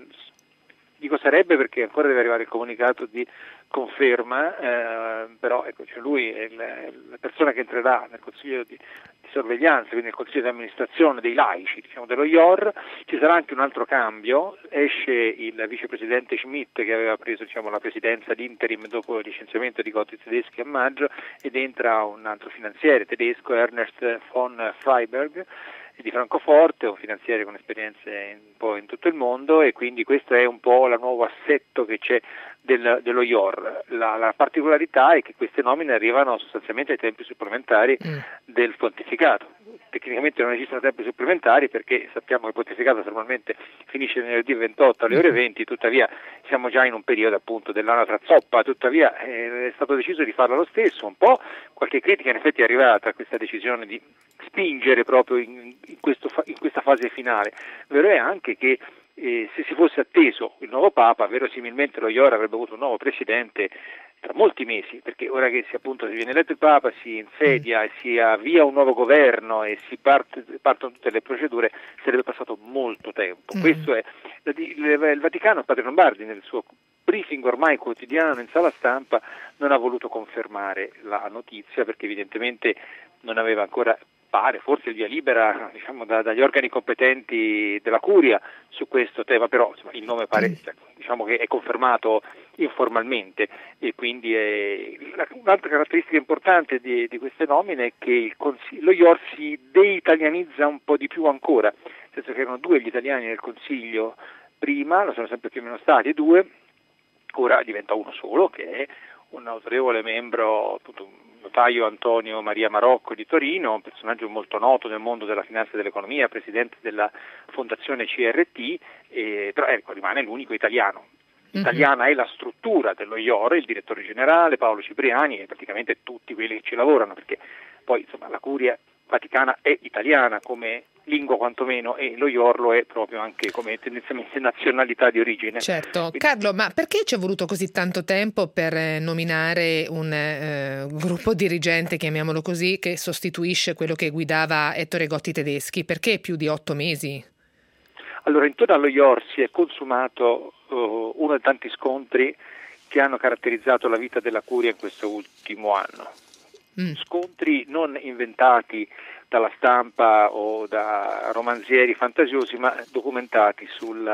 dico sarebbe perché ancora deve arrivare il comunicato di conferma, però ecco, cioè lui è la persona che entrerà nel consiglio di sorveglianza, quindi nel consiglio di amministrazione dei laici, diciamo, dello IOR. Ci sarà anche un altro cambio, esce il vicepresidente Schmidt che aveva preso, diciamo, la presidenza di interim dopo il licenziamento di Gotti Tedeschi a maggio, ed entra un altro finanziere tedesco, Ernest von Freiberg, di Francoforte, un finanziere con esperienze un po' in tutto il mondo, e quindi questo è un po' il nuovo assetto che c'è dello IOR. La particolarità è che queste nomine arrivano sostanzialmente ai tempi supplementari del pontificato. Tecnicamente non esistono tempi supplementari perché sappiamo che il pontificato normalmente finisce venerdì 28 alle ore 20, tuttavia siamo già in un periodo appunto dell'anatra zoppa, tuttavia è stato deciso di farlo lo stesso. Un po' qualche critica in effetti è arrivata a questa decisione di spingere proprio in questa fase finale. Vero è anche che se si fosse atteso il nuovo Papa, verosimilmente lo IOR avrebbe avuto un nuovo presidente tra molti mesi, perché ora che si viene eletto il Papa, si insedia e si avvia un nuovo governo e si partono tutte le procedure, sarebbe passato molto tempo. Questo è il Vaticano, Padre Lombardi, nel suo briefing ormai quotidiano in sala stampa non ha voluto confermare la notizia perché evidentemente non aveva ancora, forse il via libera, diciamo, dagli organi competenti della Curia su questo tema, però insomma, il nome pare, diciamo, che è confermato informalmente, e quindi un'altra caratteristica importante di queste nomine è che lo IOR si deitalianizza un po' di più ancora, nel senso che erano 2 gli italiani nel Consiglio prima, lo sono sempre più o meno stati 2, ora diventa uno solo, che è un autorevole membro, appunto, notaio Antonio Maria Marocco di Torino, un personaggio molto noto nel mondo della finanza e dell'economia, presidente della fondazione CRT, però rimane l'unico italiano. Italiana è la struttura dello IOR, il direttore generale Paolo Cipriani e praticamente tutti quelli che ci lavorano, perché poi insomma la Curia Vaticana è italiana come lingua quantomeno, e lo IOR lo è proprio anche come tendenzialmente nazionalità di origine. Certo. Carlo, ma perché ci è voluto così tanto tempo per nominare un gruppo dirigente, chiamiamolo così, che sostituisce quello che guidava Ettore Gotti Tedeschi? Perché più di 8 mesi? Allora, intorno allo IOR si è consumato uno dei tanti scontri che hanno caratterizzato la vita della Curia in questo ultimo anno. scontri non inventati dalla stampa o da romanzieri fantasiosi, ma documentati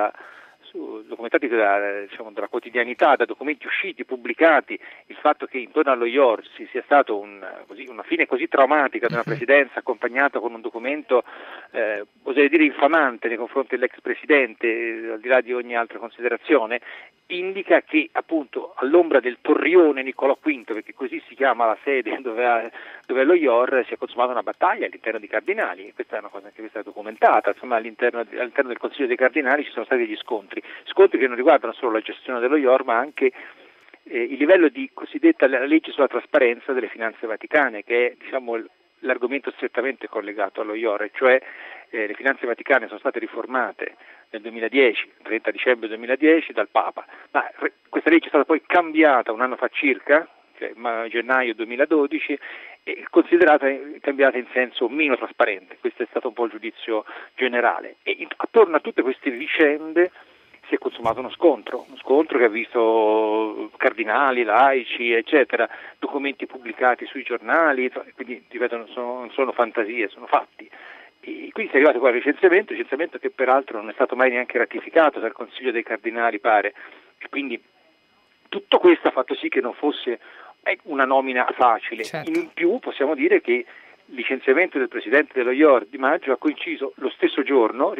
dalla quotidianità, da documenti usciti, pubblicati. Il fatto che intorno allo IOR sia stata una fine così traumatica di una presidenza accompagnata con un documento oserei dire infamante nei confronti dell'ex presidente, al di là di ogni altra considerazione, indica che appunto all'ombra del torrione Niccolò V, perché così si chiama la sede dove è lo IOR, si è consumata una battaglia all'interno dei cardinali. Questa è una cosa che è documentata. Insomma, all'interno del Consiglio dei Cardinali ci sono stati degli scontri che non riguardano solo la gestione dello IOR, ma anche il livello di cosiddetta legge sulla trasparenza delle finanze vaticane, che è l'argomento strettamente collegato allo IOR, cioè le finanze vaticane sono state riformate nel 2010, 30 dicembre 2010, dal Papa, ma questa legge è stata poi cambiata un anno fa circa, cioè gennaio 2012, e cambiata in senso meno trasparente. Questo è stato un po' il giudizio generale, e attorno a tutte queste vicende si è consumato uno scontro che ha visto cardinali, laici, eccetera, documenti pubblicati sui giornali, quindi ripeto, non sono fantasie, sono fatti. E quindi si è arrivato qua al licenziamento che peraltro non è stato mai neanche ratificato dal Consiglio dei Cardinali, pare, e quindi tutto questo ha fatto sì che non fosse una nomina facile. Certo. In più possiamo dire che il licenziamento del presidente dello IOR Di Maggio ha coinciso lo stesso giorno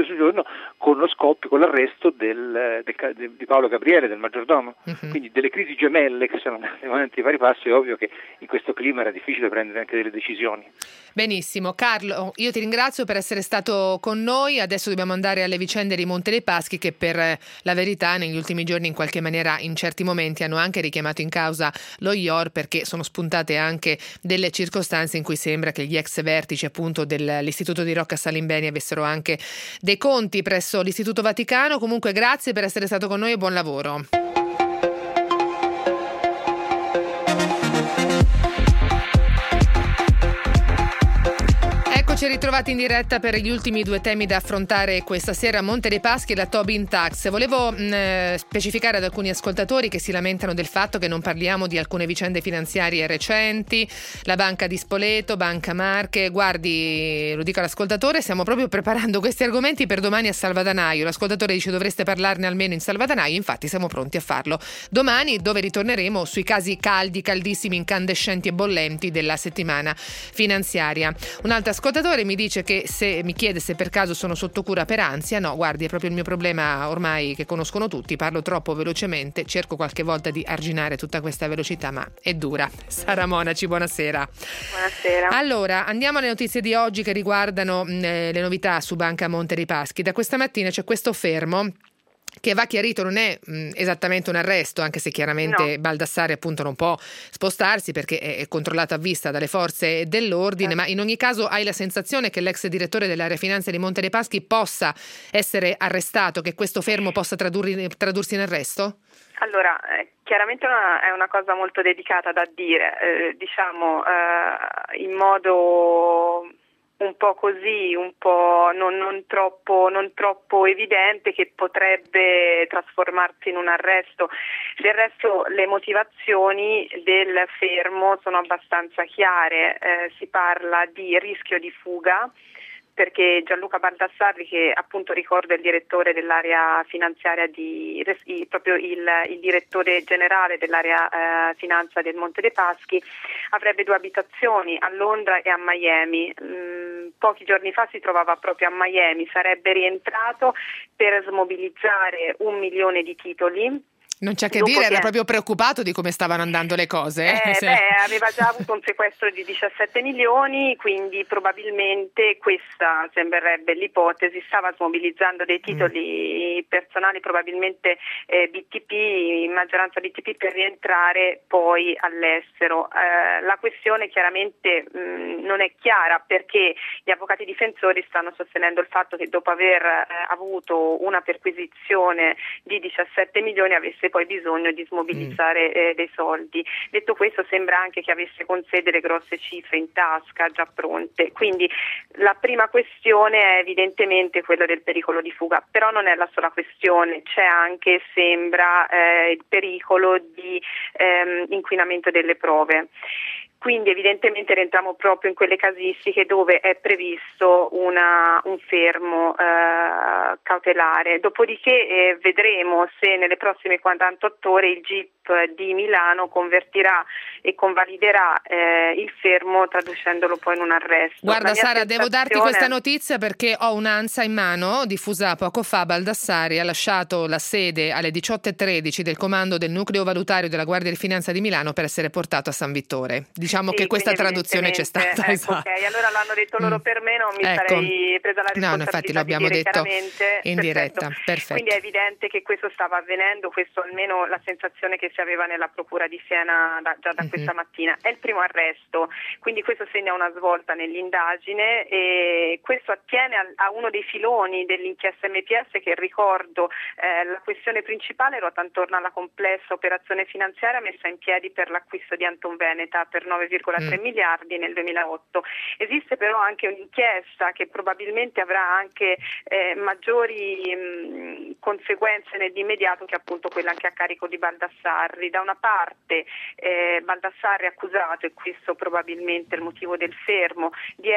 con l'arresto di Paolo Gabriele, del maggiordomo. Quindi delle crisi gemelle che sono andate avanti i vari passi. È ovvio che in questo clima era difficile prendere anche delle decisioni. Benissimo. Carlo, io ti ringrazio per essere stato con noi. Adesso dobbiamo andare alle vicende di Monte dei Paschi, che per la verità negli ultimi giorni in qualche maniera in certi momenti hanno anche richiamato in causa lo IOR, perché sono spuntate anche delle circostanze in cui sembra che gli ex vertici appunto dell'Istituto di Rocca Salimbeni avessero anche dei conti presso l'Istituto Vaticano. Comunque grazie per essere stato con noi e buon lavoro. Eccoci ritrovati in diretta per gli ultimi due temi da affrontare questa sera: Monte dei Paschi e la Tobin Tax. Volevo specificare ad alcuni ascoltatori che si lamentano del fatto che non parliamo di alcune vicende finanziarie recenti, la Banca di Spoleto, Banca Marche. Guardi, lo dico all'ascoltatore, stiamo proprio preparando questi argomenti per domani a Salvadanaio. L'ascoltatore dice dovreste parlarne almeno in Salvadanaio, infatti siamo pronti a farlo domani, dove ritorneremo sui casi caldi, caldissimi, incandescenti e bollenti della settimana finanziaria. Un altro ascoltatore mi dice che mi chiede se per caso sono sotto cura per ansia. No, guardi, è proprio il mio problema ormai che conoscono tutti, parlo troppo velocemente, cerco qualche volta di arginare tutta questa velocità, ma è dura. Sara Monaci, buonasera. Buonasera. Allora, andiamo alle notizie di oggi che riguardano le novità su Banca Monte dei Paschi. Da questa mattina c'è questo fermo che va chiarito, non è esattamente un arresto, anche se chiaramente no. Baldassarri appunto non può spostarsi perché è controllato a vista dalle forze dell'ordine, ma in ogni caso hai la sensazione che l'ex direttore dell'area finanza di Monte dei Paschi possa essere arrestato, che questo fermo possa tradursi in arresto? Allora, chiaramente è una cosa molto delicata da dire, in modo un po' così, un po' non troppo evidente, che potrebbe trasformarsi in un arresto. Del resto le motivazioni del fermo sono abbastanza chiare, si parla di rischio di fuga, perché Gianluca Baldassarri, che appunto ricordo è il direttore dell'area finanziaria proprio il direttore generale dell'area finanza del Monte dei Paschi, avrebbe due abitazioni a Londra e a Miami. Pochi giorni fa si trovava proprio a Miami, sarebbe rientrato per smobilizzare 1 milione di titoli. Non c'è che dire, era proprio preoccupato di come stavano andando le cose. Aveva già avuto un sequestro di 17 milioni, quindi probabilmente questa sembrerebbe l'ipotesi. Stava smobilizzando dei titoli personali, probabilmente BTP, in maggioranza BTP, per rientrare poi all'estero. La questione chiaramente non è chiara, perché gli avvocati difensori stanno sostenendo il fatto che dopo aver avuto una perquisizione di 17 milioni avesse poi bisogno di smobilizzare dei soldi. Detto questo, sembra anche che avesse con sé delle grosse cifre in tasca già pronte, quindi la prima questione è evidentemente quella del pericolo di fuga, però non è la sola questione, c'è anche, sembra, il pericolo di inquinamento delle prove. quindi evidentemente rientriamo proprio in quelle casistiche dove è previsto un fermo cautelare. Dopodiché vedremo se nelle prossime 48 ore il GIP di Milano convertirà e convaliderà il fermo, traducendolo poi in un arresto. Guarda Sara, devo darti questa notizia perché ho un'ANSA in mano, diffusa poco fa. Baldassarri ha lasciato la sede alle 18:13 del comando del nucleo valutario della Guardia di Finanza di Milano per essere portato a San Vittore. Diciamo che questa traduzione c'è stata. Ecco, esatto. Ok, allora l'hanno detto loro per me, non mi sarei presa la responsabilità. No, infatti lo abbiamo detto in diretta. Perfetto. Quindi è evidente che questo stava avvenendo, questo almeno la sensazione che si aveva nella procura di Siena già da questa mattina. È il primo arresto, quindi questo segna una svolta nell'indagine e questo attiene a uno dei filoni dell'inchiesta MPS che, ricordo, la questione principale ruota attorno alla complessa operazione finanziaria messa in piedi per l'acquisto di Anton Veneta per 9,3 miliardi nel 2008. Esiste però anche un'inchiesta che probabilmente avrà anche maggiori conseguenze nell'immediato, che è appunto quella anche a carico di Baldassarri. Da una parte Baldassarri è accusato, e questo probabilmente è il motivo del fermo, di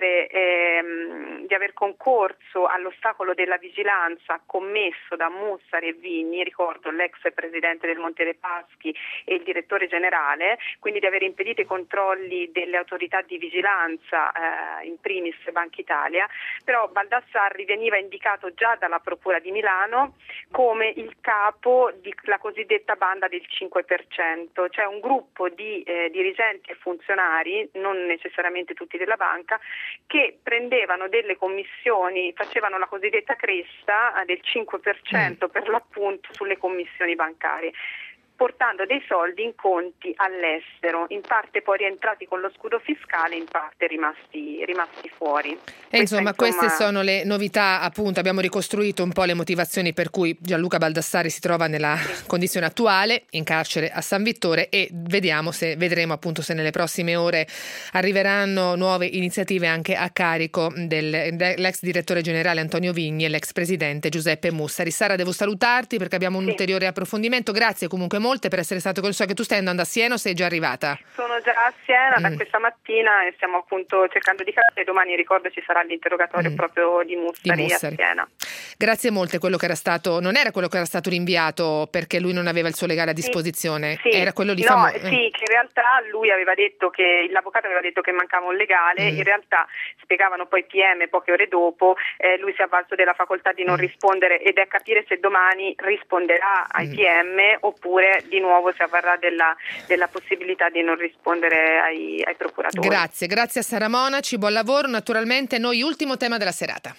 aver concorso all'ostacolo della vigilanza commesso da Mussari e Vigni, ricordo l'ex presidente del Monte dei Paschi e il direttore generale, quindi di aver impedito i controlli delle autorità di vigilanza, in primis Banca Italia. Però Baldassarri veniva indicato già dalla Procura di Milano come il capo della cosiddetta banda del 5%, cioè un gruppo di dirigenti e funzionari, non necessariamente tutti della banca, che prendevano delle commissioni, facevano la cosiddetta cresta del 5% per l'appunto sulle commissioni bancarie, portando dei soldi in conti all'estero, in parte poi rientrati con lo scudo fiscale, in parte rimasti fuori. Insomma, queste sono le novità, appunto. Abbiamo ricostruito un po' le motivazioni per cui Gianluca Baldassarri si trova nella condizione attuale, in carcere a San Vittore, e vedremo appunto se nelle prossime ore arriveranno nuove iniziative anche a carico dell'ex direttore generale Antonio Vigni e l'ex presidente Giuseppe Mussari. Sara, devo salutarti perché abbiamo un ulteriore approfondimento. Grazie comunque molte per essere stato con noi. So che tu stai andando a Siena o sei già arrivata? Sono già a Siena da questa mattina e stiamo appunto cercando di capire. Domani, ricordo, ci sarà l'interrogatorio proprio di Mussari a Siena. Grazie molte. Quello che era stato non era quello che era stato rinviato perché lui non aveva il suo legale a disposizione, era quello di sì, che in realtà lui aveva detto che l'avvocato aveva detto che mancava un legale. In realtà, spiegavano poi PM poche ore dopo, lui si è avvalso della facoltà di non rispondere, ed è capire se domani risponderà ai PM oppure di nuovo si avvarrà della possibilità di non rispondere ai procuratori. Grazie a Sara Monaci, buon lavoro. Naturalmente noi ultimo tema della serata.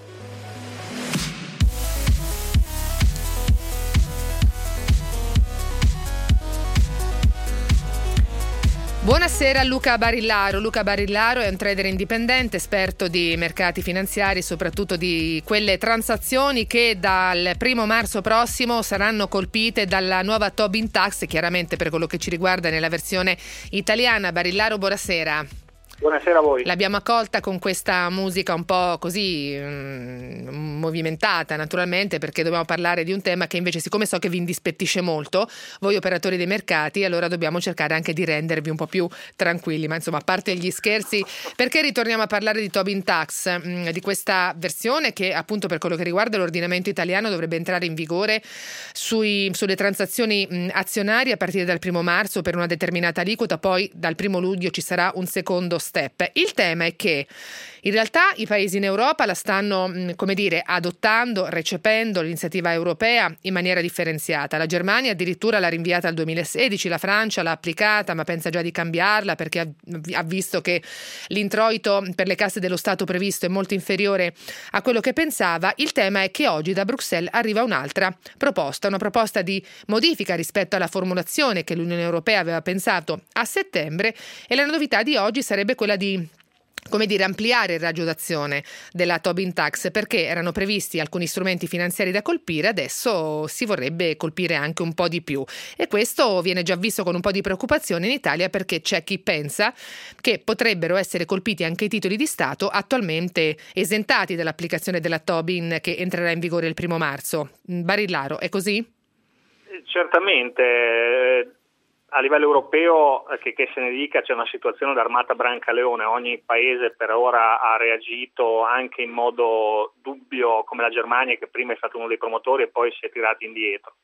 Buonasera a Luca Barillaro. Luca Barillaro è un trader indipendente, esperto di mercati finanziari, soprattutto di quelle transazioni che dal 1 marzo prossimo saranno colpite dalla nuova Tobin Tax, chiaramente per quello che ci riguarda nella versione italiana. Barillaro, buonasera. Buonasera a voi. L'abbiamo accolta con questa musica un po' così movimentata, naturalmente, perché dobbiamo parlare di un tema che invece, siccome so che vi indispettisce molto, voi operatori dei mercati, allora dobbiamo cercare anche di rendervi un po' più tranquilli. Ma insomma, a parte gli scherzi, perché ritorniamo a parlare di Tobin Tax, di questa versione che appunto per quello che riguarda l'ordinamento italiano dovrebbe entrare in vigore sulle transazioni azionarie a partire dal 1 marzo per una determinata aliquota, poi dal 1 luglio ci sarà un secondo step. Il tema è che in realtà i paesi in Europa la stanno, adottando, recependo l'iniziativa europea in maniera differenziata. La Germania addirittura l'ha rinviata al 2016, la Francia l'ha applicata ma pensa già di cambiarla perché ha visto che l'introito per le casse dello Stato previsto è molto inferiore a quello che pensava. Il tema è che oggi da Bruxelles arriva un'altra proposta, una proposta di modifica rispetto alla formulazione che l'Unione Europea aveva pensato a settembre, e la novità di oggi sarebbe quella di ampliare il raggio d'azione della Tobin Tax, perché erano previsti alcuni strumenti finanziari da colpire, adesso si vorrebbe colpire anche un po' di più, e questo viene già visto con un po' di preoccupazione in Italia, perché c'è chi pensa che potrebbero essere colpiti anche i titoli di Stato attualmente esentati dall'applicazione della Tobin che entrerà in vigore il 1 marzo. Barillaro, è così? Certamente. A livello europeo, che se ne dica, c'è una situazione d'armata Brancaleone, ogni paese per ora ha reagito anche in modo dubbio, come la Germania, che prima è stato uno dei promotori e poi si è tirato indietro.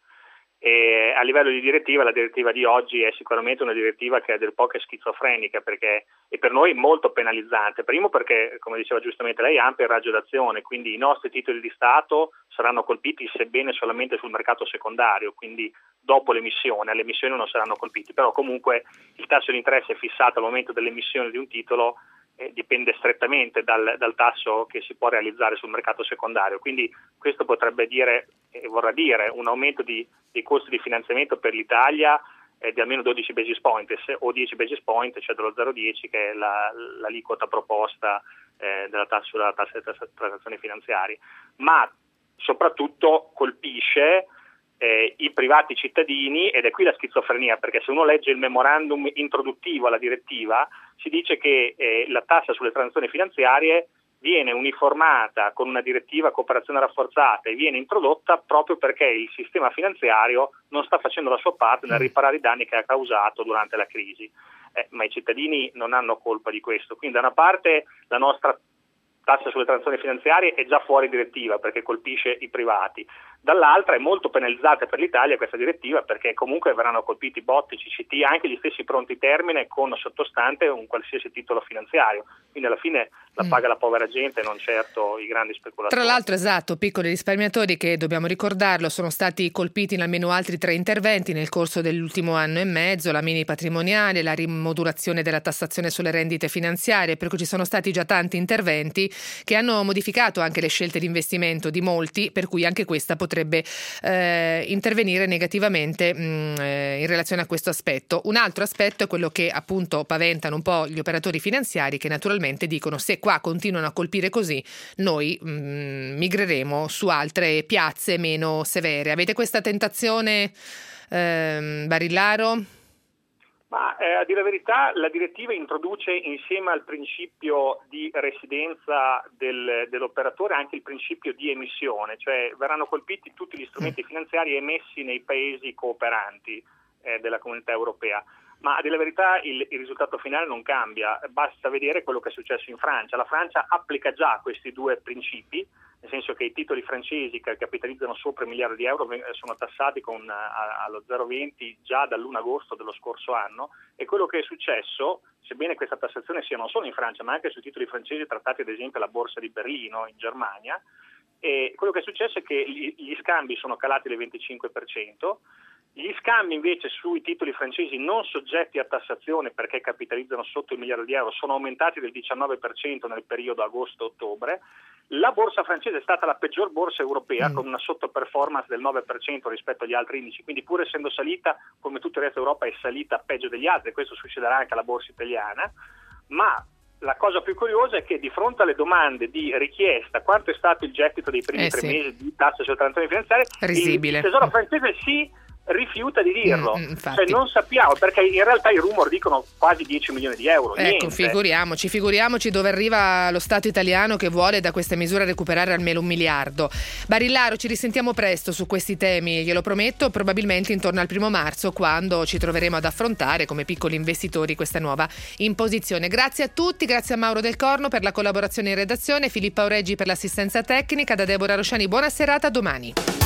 E a livello di direttiva, la direttiva di oggi è sicuramente una direttiva che è del poco schizofrenica, perché è per noi molto penalizzante. Primo perché, come diceva giustamente lei, ha ampio raggio d'azione, quindi i nostri titoli di Stato saranno colpiti sebbene solamente sul mercato secondario, quindi dopo l'emissione, alle emissioni non saranno colpiti, però comunque il tasso di interesse è fissato al momento dell'emissione di un titolo, dipende strettamente dal tasso che si può realizzare sul mercato secondario, quindi questo potrebbe dire, vorrà dire un aumento dei costi di finanziamento per l'Italia di almeno 12 basis points o 10 basis points, cioè dello 0,10 che è l'aliquota proposta sulla tassa di transazioni finanziarie, ma soprattutto colpisce i privati cittadini, ed è qui la schizofrenia, perché se uno legge il memorandum introduttivo alla direttiva si dice che la tassa sulle transazioni finanziarie viene uniformata con una direttiva cooperazione rafforzata e viene introdotta proprio perché il sistema finanziario non sta facendo la sua parte nel riparare i danni che ha causato durante la crisi, ma i cittadini non hanno colpa di questo. Quindi da una parte la nostra tassa sulle transazioni finanziarie è già fuori direttiva perché colpisce i privati, dall'altra è molto penalizzata per l'Italia questa direttiva perché comunque verranno colpiti BOT, CCT, anche gli stessi pronti termine con sottostante un qualsiasi titolo finanziario, quindi alla fine la paga la povera gente e non certo i grandi speculatori. Tra l'altro, esatto, piccoli risparmiatori che, dobbiamo ricordarlo, sono stati colpiti in almeno altri 3 interventi nel corso dell'ultimo anno e mezzo: la mini patrimoniale, la rimodulazione della tassazione sulle rendite finanziarie, per cui ci sono stati già tanti interventi che hanno modificato anche le scelte di investimento di molti, per cui anche questa potrebbe intervenire negativamente in relazione a questo aspetto. Un altro aspetto è quello che appunto paventano un po' gli operatori finanziari, che naturalmente dicono: se qua continuano a colpire così, noi migreremo su altre piazze meno severe. Avete questa tentazione, Barillaro? Ma a dire la verità, la direttiva introduce insieme al principio di residenza dell'operatore anche il principio di emissione, cioè verranno colpiti tutti gli strumenti finanziari emessi nei paesi cooperanti della Comunità Europea. Ma a dire la verità il risultato finale non cambia, basta vedere quello che è successo in Francia. La Francia applica già questi 2 principi, nel senso che i titoli francesi che capitalizzano sopra $1 miliardi sono tassati allo 0,20 già dall'1 agosto dello scorso anno, e quello che è successo, sebbene questa tassazione sia non solo in Francia ma anche sui titoli francesi trattati ad esempio alla borsa di Berlino in Germania, e quello che è successo è che gli scambi sono calati del 25%, gli scambi invece sui titoli francesi non soggetti a tassazione perché capitalizzano sotto $1 miliardi sono aumentati del 19% nel periodo agosto-ottobre. La borsa francese è stata la peggior borsa europea con una sottoperformance del 9% rispetto agli altri indici, quindi pur essendo salita, come tutto il resto d'Europa, è salita peggio degli altri, questo succederà anche alla borsa italiana, ma la cosa più curiosa è che di fronte alle domande di richiesta, quanto è stato il gettito dei primi 3 mesi di tasse sulle transazioni finanziarie, il Tesoro francese rifiuta di dirlo, cioè non sappiamo, perché in realtà i rumor dicono quasi 10 milioni di euro. Ecco, figuriamoci dove arriva lo Stato italiano che vuole da queste misure recuperare almeno $1 miliardo. Barillaro, ci risentiamo presto su questi temi, glielo prometto, probabilmente intorno al 1 marzo, quando ci troveremo ad affrontare come piccoli investitori questa nuova imposizione. Grazie a tutti, grazie a Mauro Del Corno per la collaborazione in redazione, Filippa Oreggi per l'assistenza tecnica, da Deborah Rosciani buona serata, a domani.